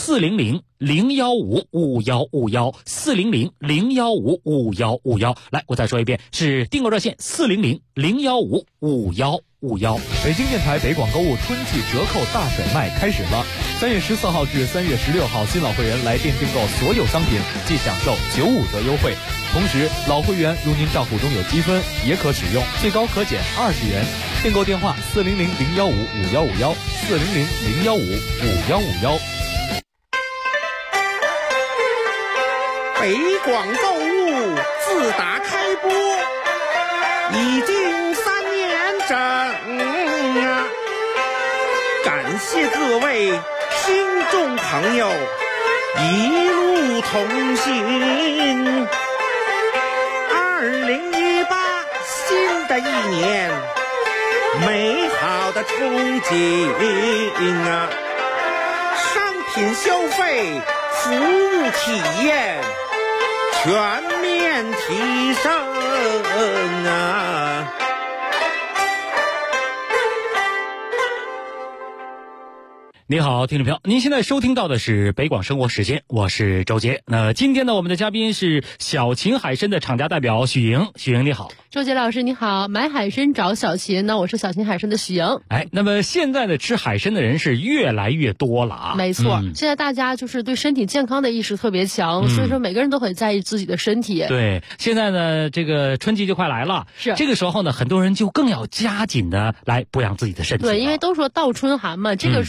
Speaker 8: 400-015-5151，400-015-5151。来，我再说一遍，是订购热线400-015-5151。
Speaker 11: 北京电台北广购物春季折扣大甩卖开始了，3月14号至3月16号，新老会员来店订购所有商品即享受95折优惠。同时，老会员如您账户中有积分，也可使用，最高可减20元。订购电话400-015-5151，400-015-5151。
Speaker 12: 北广购物自打开播已经3年整啊，感谢各位听众朋友一路同行。2018新的一年，美好的憧憬啊，商品消费，服务体验全面提升啊！
Speaker 8: 你好，听众朋友，您现在收听到的是北广生活时间，我是周杰。那今天呢，我们的嘉宾是小秦海参的厂家代表许莹。许莹你好。
Speaker 14: 周杰老师你好，买海参找小秦，那我是小秦海参的许莹。
Speaker 8: 那么现在呢，吃海参的人是越来越多了啊。
Speaker 14: 没错，现在大家就是对身体健康的意识特别强，所以说每个人都很在意自己的身体。
Speaker 8: 对，现在呢，这个春季就快来了，
Speaker 14: 是
Speaker 8: 这个时候呢，很多人就更要加紧的来保养自己的身体。
Speaker 14: 对，因为都说倒春寒嘛，这个时候身体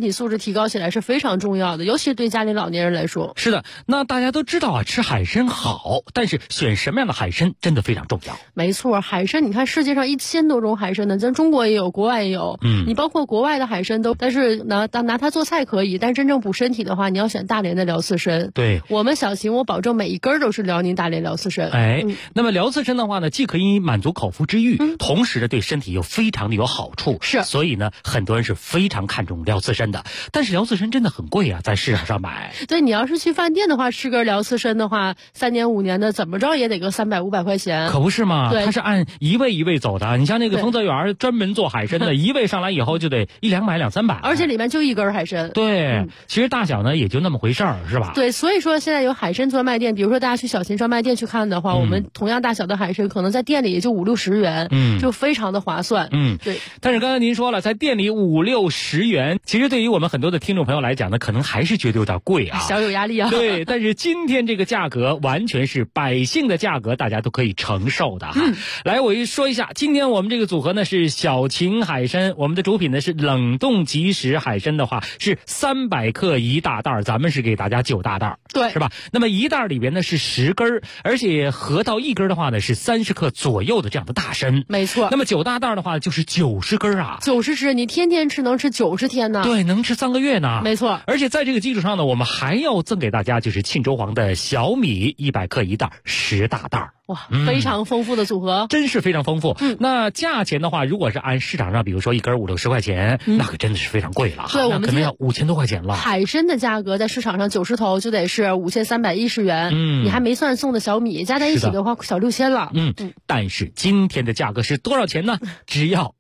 Speaker 14: 体素质提高起来是非常重要的，尤其是对家里老年人来说。
Speaker 8: 是的，那大家都知道啊，吃海参好，但是选什么样的海参真的非常重要。
Speaker 14: 没错，海参你看世界上1000多种海参呢，咱中国也有，国外也有。你包括国外的海参都，但是拿它做菜可以，但真正补身体的话，你要选大连的辽刺参。
Speaker 8: 对，
Speaker 14: 我们小秦，我保证每一根都是辽宁大连辽刺参。
Speaker 8: 那么辽刺参的话呢，既可以满足口腹之欲，同时呢对身体又非常的有好处。
Speaker 14: 是，
Speaker 8: 所以呢很多人是非常看重辽刺参的。但是辽刺参真的很贵啊，在市场上买。
Speaker 14: 对，你要是去饭店的话，吃根辽刺参的话，3年5年的怎么着也得个300、500块钱。
Speaker 8: 可不是嘛？
Speaker 14: 对，
Speaker 8: 它是按一位一位走的。你像那个丰泽园专门做海参的，一位上来以后就得100-200、300，
Speaker 14: 而且里面就一根海参。
Speaker 8: 对，其实大小呢也就那么回事儿，是吧？
Speaker 14: 对，所以说现在有海参专卖店，比如说大家去小秦专卖店去看的话，我们同样大小的海参可能在店里也就50-60元，就非常的划算。对。
Speaker 8: 但是刚才您说了，在店里50-60元，其实对于我们很多的听众朋友来讲呢，可能还是觉得有点贵啊，
Speaker 14: 小有压力啊。
Speaker 8: 对，但是今天这个价格完全是百姓的价格，大家都可以承受的哈。来，我说一下，今天我们这个组合呢是小秦海参，我们的主品呢是冷冻即食海参的话是300克1大袋，咱们是给大家9大袋，
Speaker 14: 对，
Speaker 8: 是吧？那么1袋里边呢是10根，而且合到1根的话呢是30克左右的这样的大参，
Speaker 14: 没错。
Speaker 8: 那么9大袋的话就是90根啊
Speaker 14: ，90只，你天天吃能吃90天呢？
Speaker 8: 对，能吃3个月呢。
Speaker 14: 没错。
Speaker 8: 而且在这个基础上呢，我们还要赠给大家就是沁州黄的小米100克1袋，10大袋。
Speaker 14: 哇，非常丰富的组合，
Speaker 8: 真是非常丰富。那价钱的话，如果是按市场上，比如说1根50-60块钱，那可真的是非常贵了。
Speaker 14: 对，我们
Speaker 8: 可能要5000多块钱了。
Speaker 14: 海参的价格在市场上90头就得是5310元，你还没算送的小米，加在一起的话小6000了。
Speaker 8: 但是今天的价格是多少钱呢？只要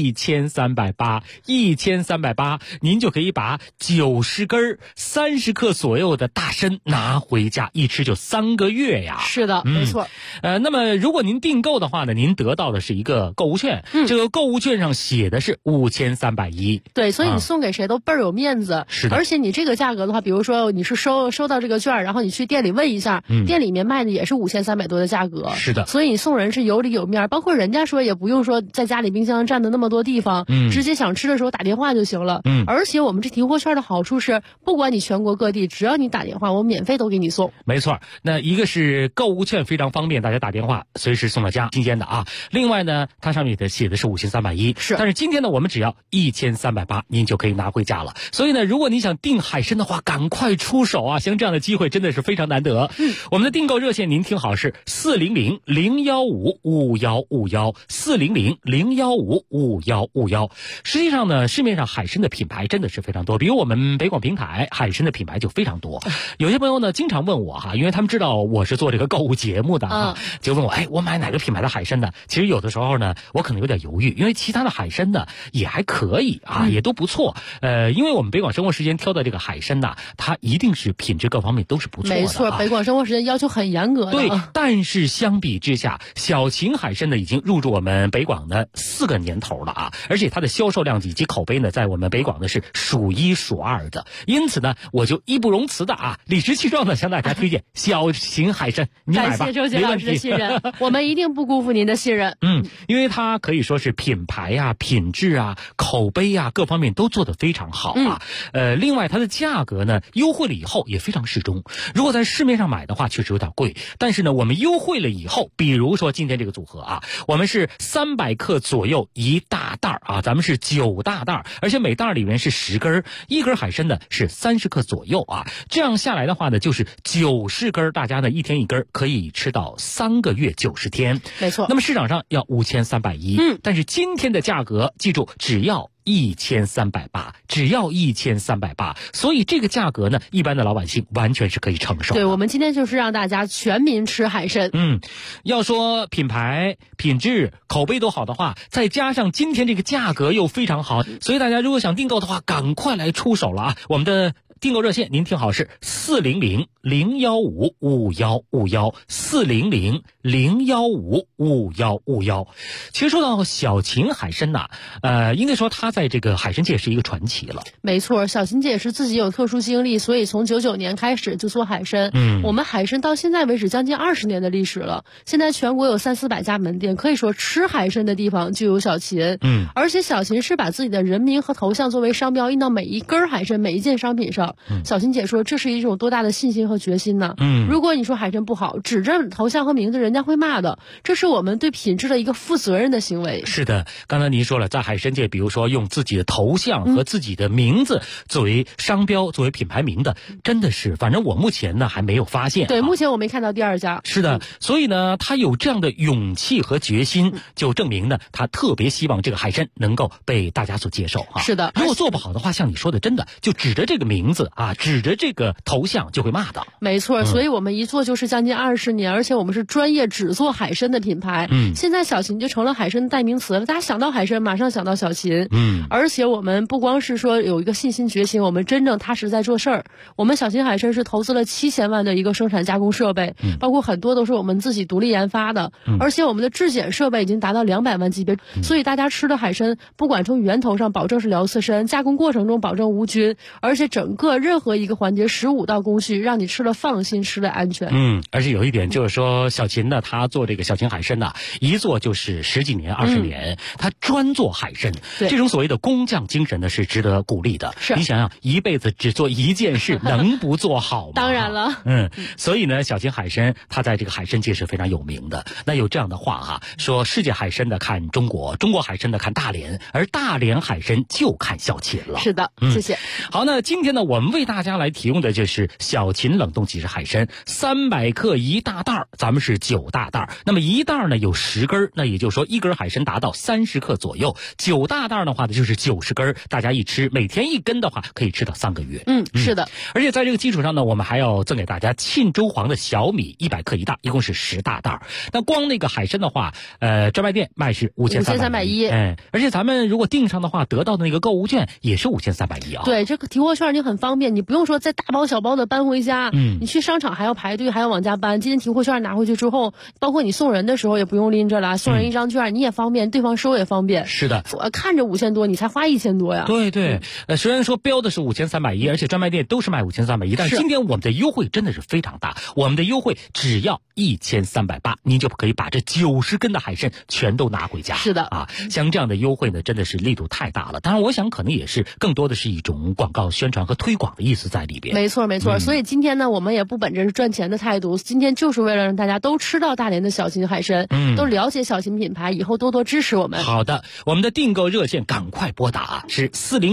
Speaker 8: 1380，1380，您就可以把90根30克左右的大参拿回家，一吃就3个月呀。
Speaker 14: 是的，没错。
Speaker 8: 那么如果您订购的话呢，您得到的是一个购物券，这个购物券上写的是5310。
Speaker 14: 对，所以你送给谁都倍儿有面子。
Speaker 8: 是的。
Speaker 14: 而且你这个价格的话，比如说你是收到这个券，然后你去店里问一下，店里面卖的也是5300多的价格。
Speaker 8: 是的。
Speaker 14: 所以你送人是有理有面，包括人家说也不用说在家里冰箱占的那么多地方，直接想吃的时候打电话就行了。而且我们这提货券的好处是，不管你全国各地，只要你打电话，我免费都给你送。
Speaker 8: 没错，那一个是购物券非常方便，大家打电话随时送到家，新鲜的啊。另外呢，它上面写的是5310，
Speaker 14: 是。
Speaker 8: 但是今天呢，我们只要1380，您就可以拿回家了。所以呢，如果你想订海参的话，赶快出手啊！像这样的机会真的是非常难得。我们的订购热线您听好是400-015-5151，400-015-5151。实际上呢，市面上海参的品牌真的是非常多，比如我们北广平台海参的品牌就非常多。有些朋友呢经常问我哈，因为他们知道我是做这个购物节目的就问我，我买哪个品牌的海参呢？其实有的时候呢，我可能有点犹豫，因为其他的海参呢也还可以啊，也都不错。因为我们北广生活时间挑的这个海参呢，它一定是品质各方面都是不错的。
Speaker 14: 没错，北广生活时间要求很严格的。
Speaker 8: 对，但是相比之下，小秦海参呢已经入驻我们北广的4个年头了啊，而且它的销售量以及口碑呢，在我们北广呢是数1数2的。因此呢，我就义不容辞的理直气壮的向大家推荐小秦海参，你买吧。
Speaker 14: 感谢周杰老师的信任，我们一定不辜负您的信任。
Speaker 8: 因为它可以说是品牌啊、品质啊、口碑啊各方面都做得非常好啊。另外它的价格呢优惠了以后也非常适中。如果在市面上买的话，确实有点贵，但是呢，我们优惠了以后，比如说今天这个组合啊，我们是300克左右1大袋啊，咱们是9大袋，而且每袋里面是10根，1根海参呢是30克左右啊。这样下来的话呢，就是90根，大家呢一天1根，可以吃到3个月90天。
Speaker 14: 没错。
Speaker 8: 那么市场上要5310，但是今天的价格记住只要1380，只要1380，所以这个价格呢，一般的老百姓完全是可以承受的。
Speaker 14: 对，我们今天就是让大家全民吃海参。
Speaker 8: 要说品牌、品质、口碑都好的话，再加上今天这个价格又非常好，所以大家如果想订购的话，赶快来出手了啊！我们的订购热线您听好是400-015-5151，400-015-5151。 0155151。其实说到小秦海参呐，应该说他在这个海参界是一个传奇了。
Speaker 14: 没错，小秦姐也是自己有特殊经历，所以从99年开始就做海参。我们海参到现在为止将近20年的历史了，现在全国有300-400家门店，可以说吃海参的地方就有小秦。而且小秦是把自己的人名和头像作为商标印到每一根海参每一件商品上。小秦姐说这是一种多大的信心和决心呢？如果你说海参不好，指着头像和名字人家会骂的，这是我们对品质的一个负责任的行为。
Speaker 8: 是的，刚才您说了，在海参界比如说用自己的头像和自己的名字作为商标作为品牌名的，真的是反正我目前呢还没有发现。
Speaker 14: 对，目前我没看到第二家。
Speaker 8: 是的，所以呢他有这样的勇气和决心，就证明呢他特别希望这个海参能够被大家所接受啊。
Speaker 14: 是的，
Speaker 8: 如果做不好的话，像你说的，真的就指着这个名字啊，指着这个头像就会骂的。
Speaker 14: 没错，所以我们一做就是将近20年，而且我们是专业只做海参的品牌。现在小秦就成了海参的代名词了，大家想到海参马上想到小秦。而且我们不光是说有一个信心决心，我们真正踏实在做事儿。我们小秦海参是投资了7000万的一个生产加工设备，包括很多都是我们自己独立研发的，而且我们的质检设备已经达到200万级别，所以大家吃的海参不管从源头上保证是辽刺参，加工过程中保证无菌，而且整个任何一个环节15道工序让你吃了放心，吃了安全。
Speaker 8: 而且有一点就是说，小秦呢他做这个小秦海参呢，一做就是10几年20年，他专做海参，这种所谓的工匠精神呢是值得鼓励的。你想想一辈子只做一件事能不做好吗？
Speaker 14: 当然了。
Speaker 8: 所以呢小秦海参他在这个海参界是非常有名的。那有这样的话啊，说世界海参的看中国，中国海参的看大连，而大连海参就看小秦了。
Speaker 14: 是的，谢谢。
Speaker 8: 好，那今天呢我们为大家来提供的就是小秦冷冻即食海参，300克1大袋，咱们是9大袋。那么1袋呢有10根，那也就是说1根海参达到30克左右，9大袋的话呢就是90根，大家一吃每天1根的话可以吃到3个月。
Speaker 14: 是的。
Speaker 8: 而且在这个基础上呢，我们还要赠给大家沁州黄的小米100克1袋，一共是10大袋。那光那个海参的话，专卖店卖是5310，而且咱们如果订上的话，得到的那个购物券也是5310啊。
Speaker 14: 对，这个提货券你很方便，你不用说再大包小包的搬回家，你去商场还要排队，还要往家搬。今天提货券拿回去之后，包括你送人的时候也不用拎着了，送人一张券你也方便，对方收也方便。
Speaker 8: 是的，
Speaker 14: 我看着5000多，你才花1000多呀。
Speaker 8: 对，虽然说标的是5310，而且专卖店都是卖5310，但是今天我们的优惠真的是非常大，我们的优惠只要1380，您就可以把这90根的海参全都拿回家。
Speaker 14: 是的
Speaker 8: 啊，像这样的优惠呢，真的是力度太大了。当然，我想可能也是更多的是一种广告宣传和推广的意思在里边。
Speaker 14: 没错，所以今天呢，我们也不本着是赚钱的态度，今天就是为了让大家都吃到大连的小秦海参，都了解小秦品牌，以后多多支持我们。
Speaker 8: 好的，我们的订购热线赶快拨打是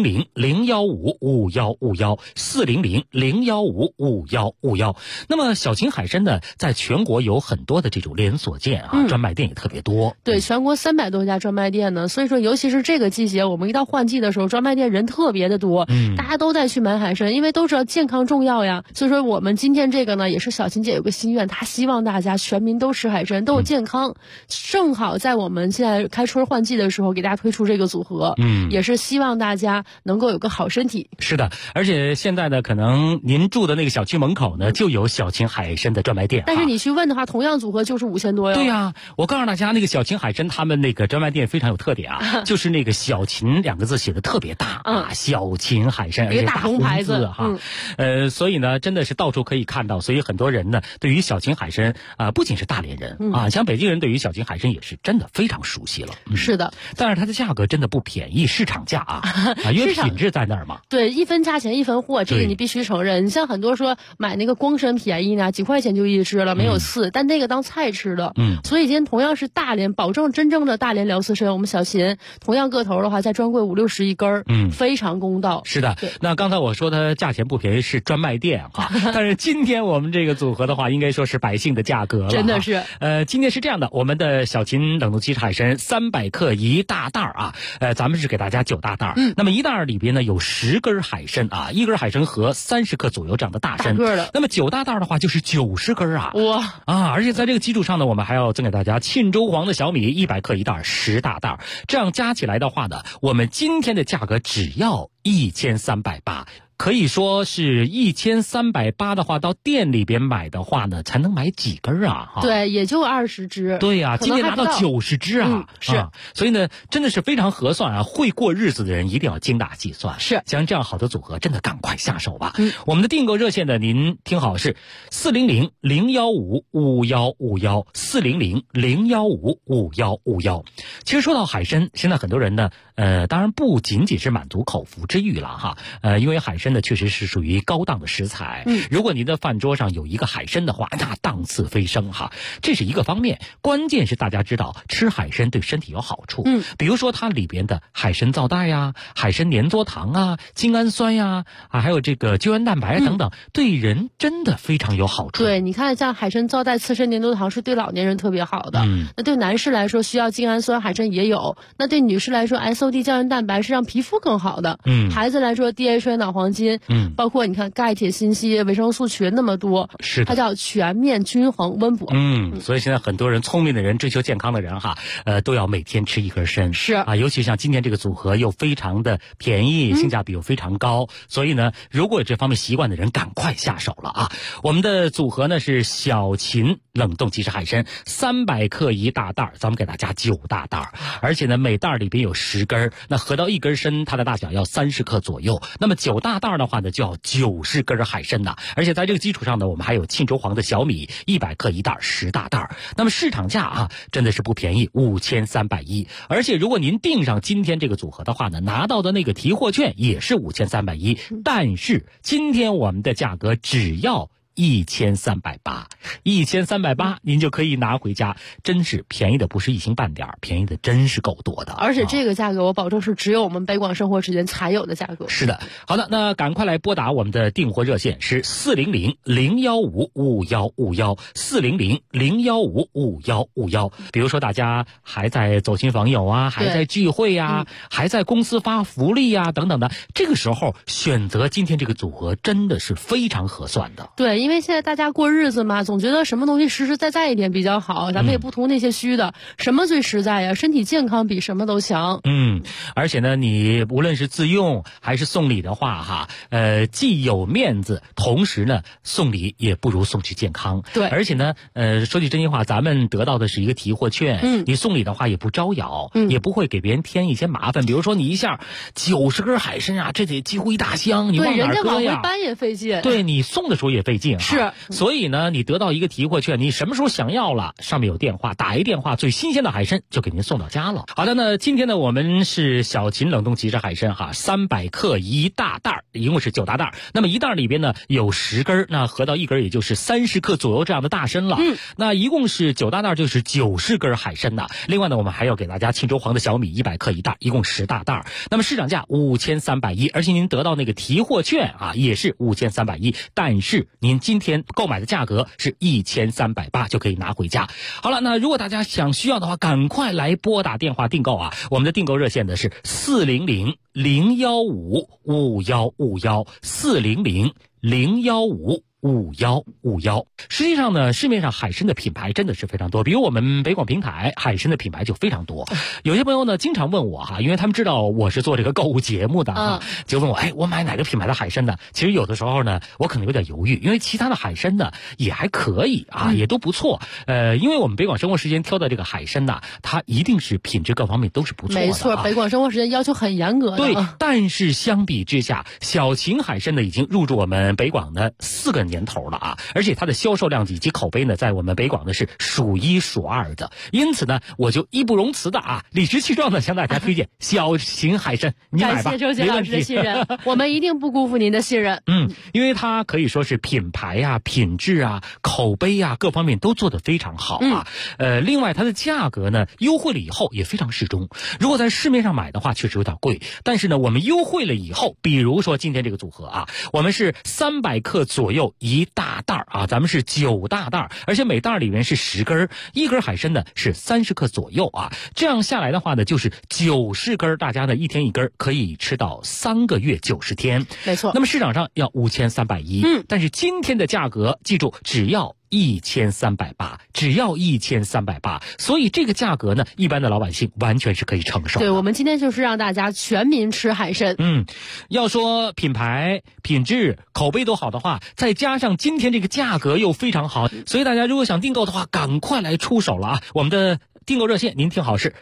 Speaker 8: 400-015-5151，400-015-5151。那么小秦海参呢，在全国有很多的这种连锁店啊，专卖店也特别多。
Speaker 14: 对，全国300多家专卖店呢，所以说尤其是这个季节，我们一到换季的时候，专卖店人特别的多，大家都在去买海参，因为都知道健康重要呀。所以说我们今天这个呢，也是小秦姐有个心愿，她希望大家全民都吃海参，都有健康。正好在我们现在开春换季的时候，给大家推出这个组合，也是希望大家能够有个好身体。
Speaker 8: 是的，而且现在呢，可能您住的那个小区门口呢，就有小秦海参的专卖店。
Speaker 14: 但是你去问的话，同样组合就是5000多哟。
Speaker 8: 对呀，我告诉大家，那个小秦海参他们那个专卖店非常有特点啊，就是那个小秦2个字写的特别大啊，小秦海参，而且大红牌子哈。所以呢，真的是到处可以看到，所以很多人呢，对于小秦海参不仅是大连人啊，像北京人对于小秦海参也是真的非常熟悉了。
Speaker 14: 是的，
Speaker 8: 但是它的价格真的不便宜，市场价啊，因为品质在那儿嘛。
Speaker 14: 对，一分价钱一分货，这个你必须承认。你像很多说买那个光参便宜呢，几块钱就一只了，没有刺，但那个当菜吃的。所以今天同样是大连，保证真正的大连辽刺参，我们小秦同样个头的话，在专柜50-60一根，非常公道。
Speaker 8: 是的，那刚才我说它价钱不便宜是专卖店啊，但是今天我们这个组合的话，应该说是百姓的价格了。
Speaker 14: 真的是。
Speaker 8: 今天是这样的，我们的小秦冷冻即食海参300克1大袋啊，咱们是给大家9大袋。那么1袋里边呢有10根海参啊，1根海参和30克左右这样的大参。那么9大袋的话就是90根啊。
Speaker 14: 哇
Speaker 8: 啊！而且在这个基础上呢，我们还要赠给大家沁州黄的小米100克1袋10大袋，这样加起来的话呢，我们今天的价格只要1380。 可以说是1380的话，到店里边买的话呢，才能买几根啊？
Speaker 14: 对，也就20支。
Speaker 8: 对呀，今年拿到90支啊！
Speaker 14: 是，
Speaker 8: 所以呢，真的是非常合算啊！会过日子的人一定要精打细算。
Speaker 14: 是，
Speaker 8: 像这样好的组合，真的赶快下手吧。我们的订购热线呢，您听好是400-015-5151，400-015-5151。其实说到海参，现在很多人呢，当然不仅仅是满足口腹之欲了哈，因为海参呢确实是属于高档的食材。如果您的饭桌上有一个海参的话，那档次飞升哈，这是一个方面。关键是大家知道吃海参对身体有好处，比如说它里边的海参皂带呀、海参粘唑糖啊、精氨酸呀，还有这个胶原蛋白等等，对人真的非常有好处。
Speaker 14: 对，你看像海参皂带、刺参粘唑糖是对老年人特别好的，那对男士来说需要精氨酸，海参也有；那对女士来说 SOD 胶原蛋白是让皮肤更好的，孩子来说 DHA 脑黄金，包括你看钙、铁、锌、硒、维生素群那么多，是它叫全面均衡温补。
Speaker 8: 所以现在很多人聪明的人、追求健康的人哈，都要每天吃一根参。
Speaker 14: 是
Speaker 8: 啊，尤其像今天这个组合又非常的便宜，性价比又非常高，所以呢，如果有这方面习惯的人，赶快下手了啊！我们的组合呢是小秦冷冻即食海参，300克1大袋，咱们给大家9大袋，而且呢每袋里边有10根，那合到1根参，它的大小要30克左右。那么9大袋的话呢，就要90根海参呐，而且在这个基础上呢，我们还有沁州黄的小米100克1袋，10大袋。那么市场价啊，真的是不便宜，5310，而且如果您订上今天这个组合的话呢，拿到的那个提货券也是5310，但是今天我们的价格只要1380，1380您就可以拿回家，真是便宜的不是一星半点，便宜的真是够多的。
Speaker 14: 而且这个价格我保证是只有我们北广生活时间才有的价格。
Speaker 8: 是的，好的，那赶快来拨打我们的订货热线是400-015-5151，400-015-5151。比如说大家还在走亲访友啊，还在聚会啊，还在公司发福利啊等等的，这个时候选择今天这个组合真的是非常合算的。
Speaker 14: 对，因为现在大家过日子嘛，总觉得什么东西实实在在一点比较好，咱们也不图那些虚的，什么最实在呀？身体健康比什么都强。
Speaker 8: 而且呢，你无论是自用还是送礼的话哈，既有面子，同时呢送礼也不如送去健康。
Speaker 14: 对，
Speaker 8: 而且呢，说句真心话，咱们得到的是一个提货券，你送礼的话也不招摇，也不会给别人添一些麻烦。比如说你一下90根海参啊，这得几乎一大箱，你往哪儿搁呀？
Speaker 14: 对，人家往回搬也费劲。
Speaker 8: 对，你送的时候也费劲。
Speaker 14: 是，
Speaker 8: 所以呢，你得到一个提货券，你什么时候想要了，上面有电话，打一电话，最新鲜的海参就给您送到家了。好的，那今天呢，我们是小秦冷冻即食海参哈，300克1大袋，一共是9大袋。那么一袋里边呢有10根，那合到1根也就是30克左右这样的大参了。那一共是9大袋，就是90根海参呐。另外呢，我们还要给大家沁州黄的小米100克1袋，一共10大袋。那么市场价5310，而且您得到那个提货券啊，也是5310，但是您今天购买的价格是1380，就可以拿回家。好了，那如果大家需要的话，赶快来拨打电话订购啊！我们的订购热线的是400-015-5151，400-015-5151。实际上呢，市面上海参的品牌真的是非常多，比如我们北广平台海参的品牌就非常多。有些朋友呢经常问我哈，因为他们知道我是做这个购物节目的哈，就问我我买哪个品牌的海参呢？其实有的时候呢，我可能有点犹豫，因为其他的海参呢也还可以啊，也都不错。因为我们北广生活时间挑的这个海参呢，它一定是品质各方面都是不错的。
Speaker 14: 没错，北广生活时间要求很严格的。
Speaker 8: 对，但是相比之下，小秦海参呢已经入驻我们北广的4个年头了啊，而且它的销售量以及口碑呢，在我们北广呢是数1数2的。因此呢，我就义不容辞的啊，理直气壮的向大家推荐小秦海参，你买吧。
Speaker 14: 感谢周杰老师的信任，我们一定不辜负您的信任。
Speaker 8: 因为它可以说是品牌啊、品质啊、口碑啊各方面都做得非常好啊。另外它的价格呢优惠了以后也非常适中。如果在市面上买的话，确实有点贵，但是呢，我们优惠了以后，比如说今天这个组合啊，我们是300克左右1大袋啊，咱们是9大袋，而且每袋里面是10根，1根海参呢是30克左右啊。这样下来的话呢，就是90根，大家呢一天1根，可以吃到3个月90天。
Speaker 14: 没错。
Speaker 8: 那么市场上要5310，但是今天的价格记住只要 1380，只要1380，所以这个价格呢，一般的老百姓完全是可以承受的。
Speaker 14: 对，我们今天就是让大家全民吃海参。
Speaker 8: 要说品牌、品质、口碑都好的话，再加上今天这个价格又非常好，所以大家如果想订购的话，赶快来出手了啊！我们的订购热线您听好是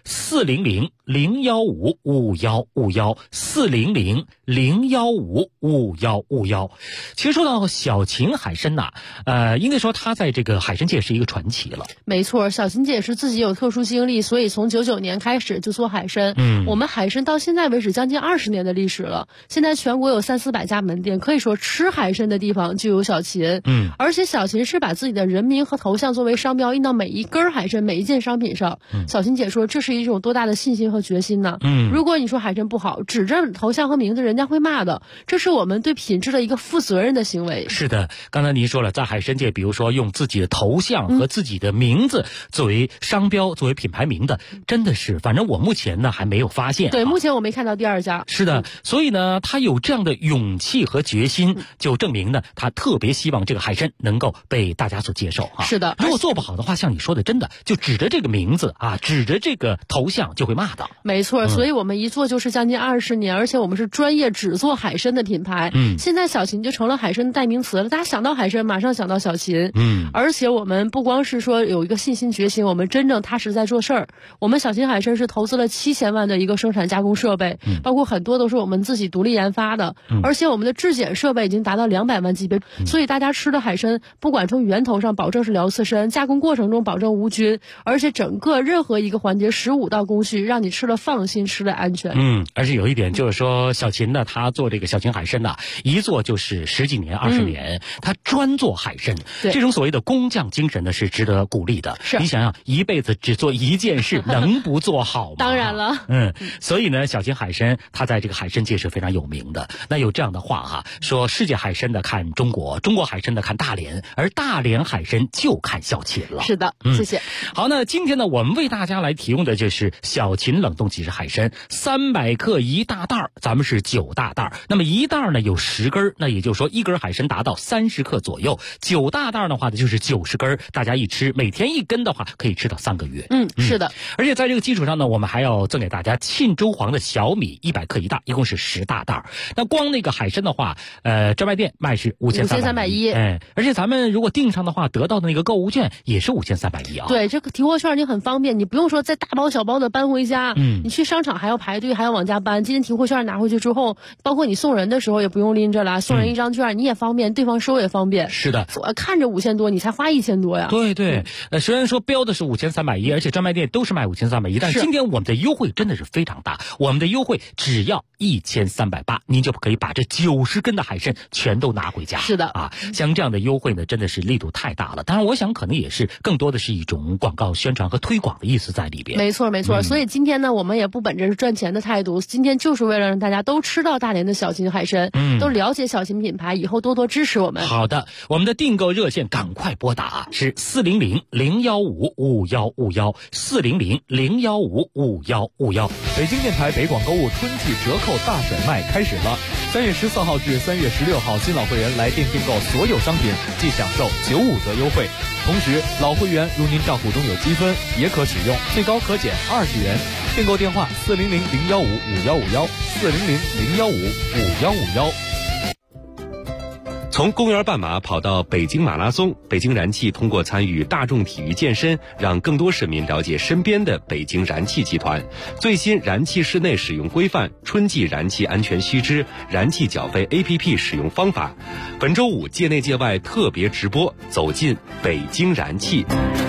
Speaker 8: 400-015-5151，400-015-5151。其实说到小秦海参呐，应该说他在这个海参界是一个传奇了。
Speaker 14: 没错，小秦姐是自己有特殊经历，所以从99年开始就做海参。我们海参到现在为止将近20年的历史了，现在全国有300-400家门店，可以说吃海参的地方就有小秦。而且小秦是把自己的人名和头像作为商标印到每一根海参、每一件商品上。小秦姐说这是一种多大的信心和决心呢？如果你说海参不好，指着头像和名字，人家会骂的。这是我们对品质的一个负责任的行为。
Speaker 8: 是的，刚才您说了，在海参界，比如说用自己的头像和自己的名字作为商标、作为品牌名的，真的是，反正我目前呢还没有发现。
Speaker 14: 对，目前我没看到第二家。
Speaker 8: 是的，所以呢，他有这样的勇气和决心，就证明呢，他特别希望这个海参能够被大家所接受哈。
Speaker 14: 是的，
Speaker 8: 如果做不好的话，像你说的，真的就指着这个名字啊，指着这个头像就会骂的。
Speaker 14: 没错，所以我们一做就是将近20年，而且我们是专业只做海参的品牌。现在小秦就成了海参的代名词了，大家想到海参马上想到小秦。而且我们不光是说有一个信心决心，我们真正踏实在做事儿。我们小秦海参是投资了7000万的一个生产加工设备，包括很多都是我们自己独立研发的，而且我们的质检设备已经达到200万级别，所以大家吃的海参不管从源头上保证是辽刺参，加工过程中保证无菌，而且整个任何一个环节15道工序，让你吃了放心，吃了安全。
Speaker 8: 而且有一点就是说，小秦呢，他做这个小秦海参呢，一做就是10几年、20年，他专做海参，这种所谓的工匠精神呢是值得鼓励的。
Speaker 14: 是，
Speaker 8: 你想想，一辈子只做一件事，能不做好吗？
Speaker 14: 当然了。
Speaker 8: 所以呢，小秦海参他在这个海参界是非常有名的。那有这样的话哈，说世界海参的看中国，中国海参的看大连，而大连海参就看小秦了。
Speaker 14: 是的，谢谢。
Speaker 8: 好，那今天呢，我们为大家来提供的就是小秦冷冻即食海参，300克1大袋，咱们是9大袋。那么1袋呢有10根，那也就是说1根海参达到30克左右，9大袋的话呢就是90根，大家一吃，每天1根的话可以吃到3个月。
Speaker 14: 是的。
Speaker 8: 而且在这个基础上呢，我们还要赠给大家沁州黄的小米100克1袋，一共是10大袋。那光那个海参的话，专卖店卖是5310，而且咱们如果订上的话，得到的那个购物券也是5310啊。
Speaker 14: 对，这个提货券你很方便，你不用说再大包小包的搬回家，你去商场还要排队，还要往家搬。今天提货券拿回去之后，包括你送人的时候也不用拎着了，送人一张券你也方便，对方收也方便。
Speaker 8: 是的，
Speaker 14: 我看着5000多，你才花1000多呀。
Speaker 8: 对，虽然说标的是5310，而且专卖店都是卖5310，但是今天我们的优惠真的是非常大，我们的优惠只要1380，您就可以把这90根的海参全都拿回家。
Speaker 14: 是的
Speaker 8: 啊，像这样的优惠呢，真的是力度太大了。当然，我想可能也是更多的是一种广告宣传和推广的意思在里边。
Speaker 14: 没错，所以今天呢，我们也不本着是赚钱的态度，今天就是为了让大家都吃到大连的小秦海参，都了解小秦品牌，以后多多支持我们。
Speaker 8: 好的，我们的订购热线赶快拨打是400-015-5151，400-015-5151。
Speaker 11: 北京电台北广购物春季折扣大甩卖开始了，3月14号至3月16号，新老会员来电订购所有商品即享受95折优惠。同时，老会员如您账户中有积分，也可使用，最高可减20元。订购电话400-015-5151，400-015-5151。
Speaker 15: 从公园半马跑到北京马拉松，北京燃气通过参与大众体育健身，让更多市民了解身边的北京燃气集团最新燃气室内使用规范、春季燃气安全须知、燃气缴费 APP 使用方法。本周五界内界外特别直播，走进北京燃气。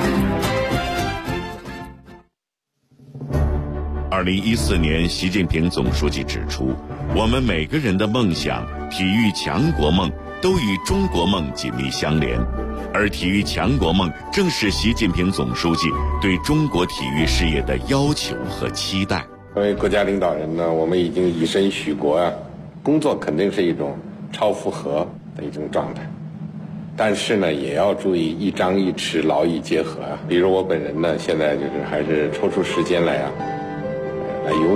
Speaker 2: 2014年，习近平总书记指出，我们每个人的梦想、体育强国梦都与中国梦紧密相连，而体育强国梦正是习近平总书记对中国体育事业的要求和期待。
Speaker 16: 作为国家领导人呢，我们已经以身许国啊，工作肯定是一种超负荷的一种状态，但是呢，也要注意一张一弛，劳逸结合啊。比如我本人呢，现在就是还是抽出时间来游泳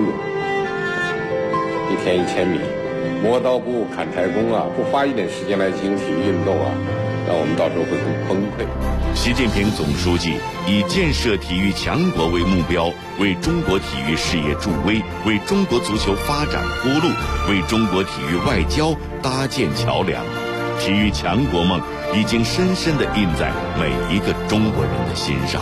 Speaker 16: ，1天1000米，磨刀不误砍柴工啊，不花一点时间来进行体育运动啊， 让我们到时候会很崩溃。
Speaker 2: 习近平总书记以建设体育强国为目标，为中国体育事业助威，为中国足球发展铺路，为中国体育外交搭建桥梁。体育强国梦已经深深地印在每一个中国人的心上。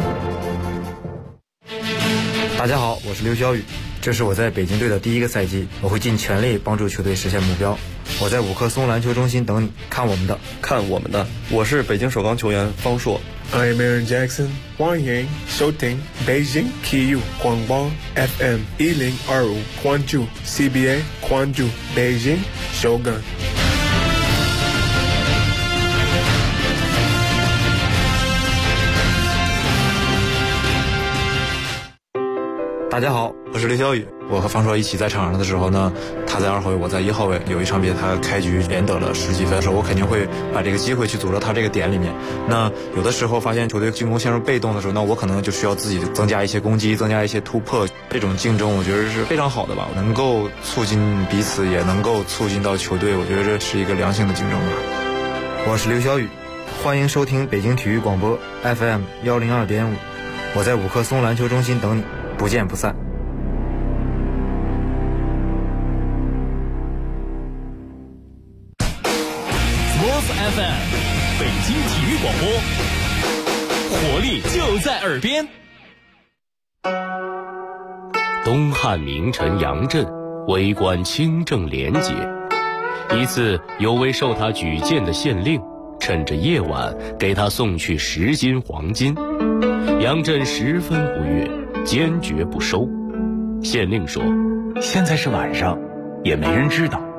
Speaker 17: 大家好，我是刘晓宇，这是我在北京队的第1个赛季，我会尽全力帮助球队实现目标。我在五棵松篮球中心等你，看我们的。
Speaker 18: 我是北京首钢球员方硕。
Speaker 19: I'm Aaron Jackson， 欢迎收听北京体育广播 FM 1025，关注 CBA， 关注北京首钢。
Speaker 17: 大家好，我是刘晓宇。我和方硕一起在场上的时候呢，他在2号位，我在1号位。有一场比赛，他开局连得了10几分的时候，我肯定会把这个机会去组到他这个点里面。那有的时候发现球队进攻陷入被动的时候，那我可能就需要自己增加一些攻击，增加一些突破。这种竞争我觉得是非常好的吧，能够促进彼此，也能够促进到球队。我觉得这是一个良性的竞争吧。我是刘晓宇，欢迎收听北京体育广播 FM 102.5，我在五棵松篮球中心等你，不见不散。
Speaker 3: FM 北京体育广播，活力就在耳边。
Speaker 15: 东汉名臣杨震为官清正廉洁，一次有位受他举荐的县令趁着夜晚给他送去10斤黄金，杨震十分不悦，坚决不收。县令说：
Speaker 20: 现在是晚上，也没人知道，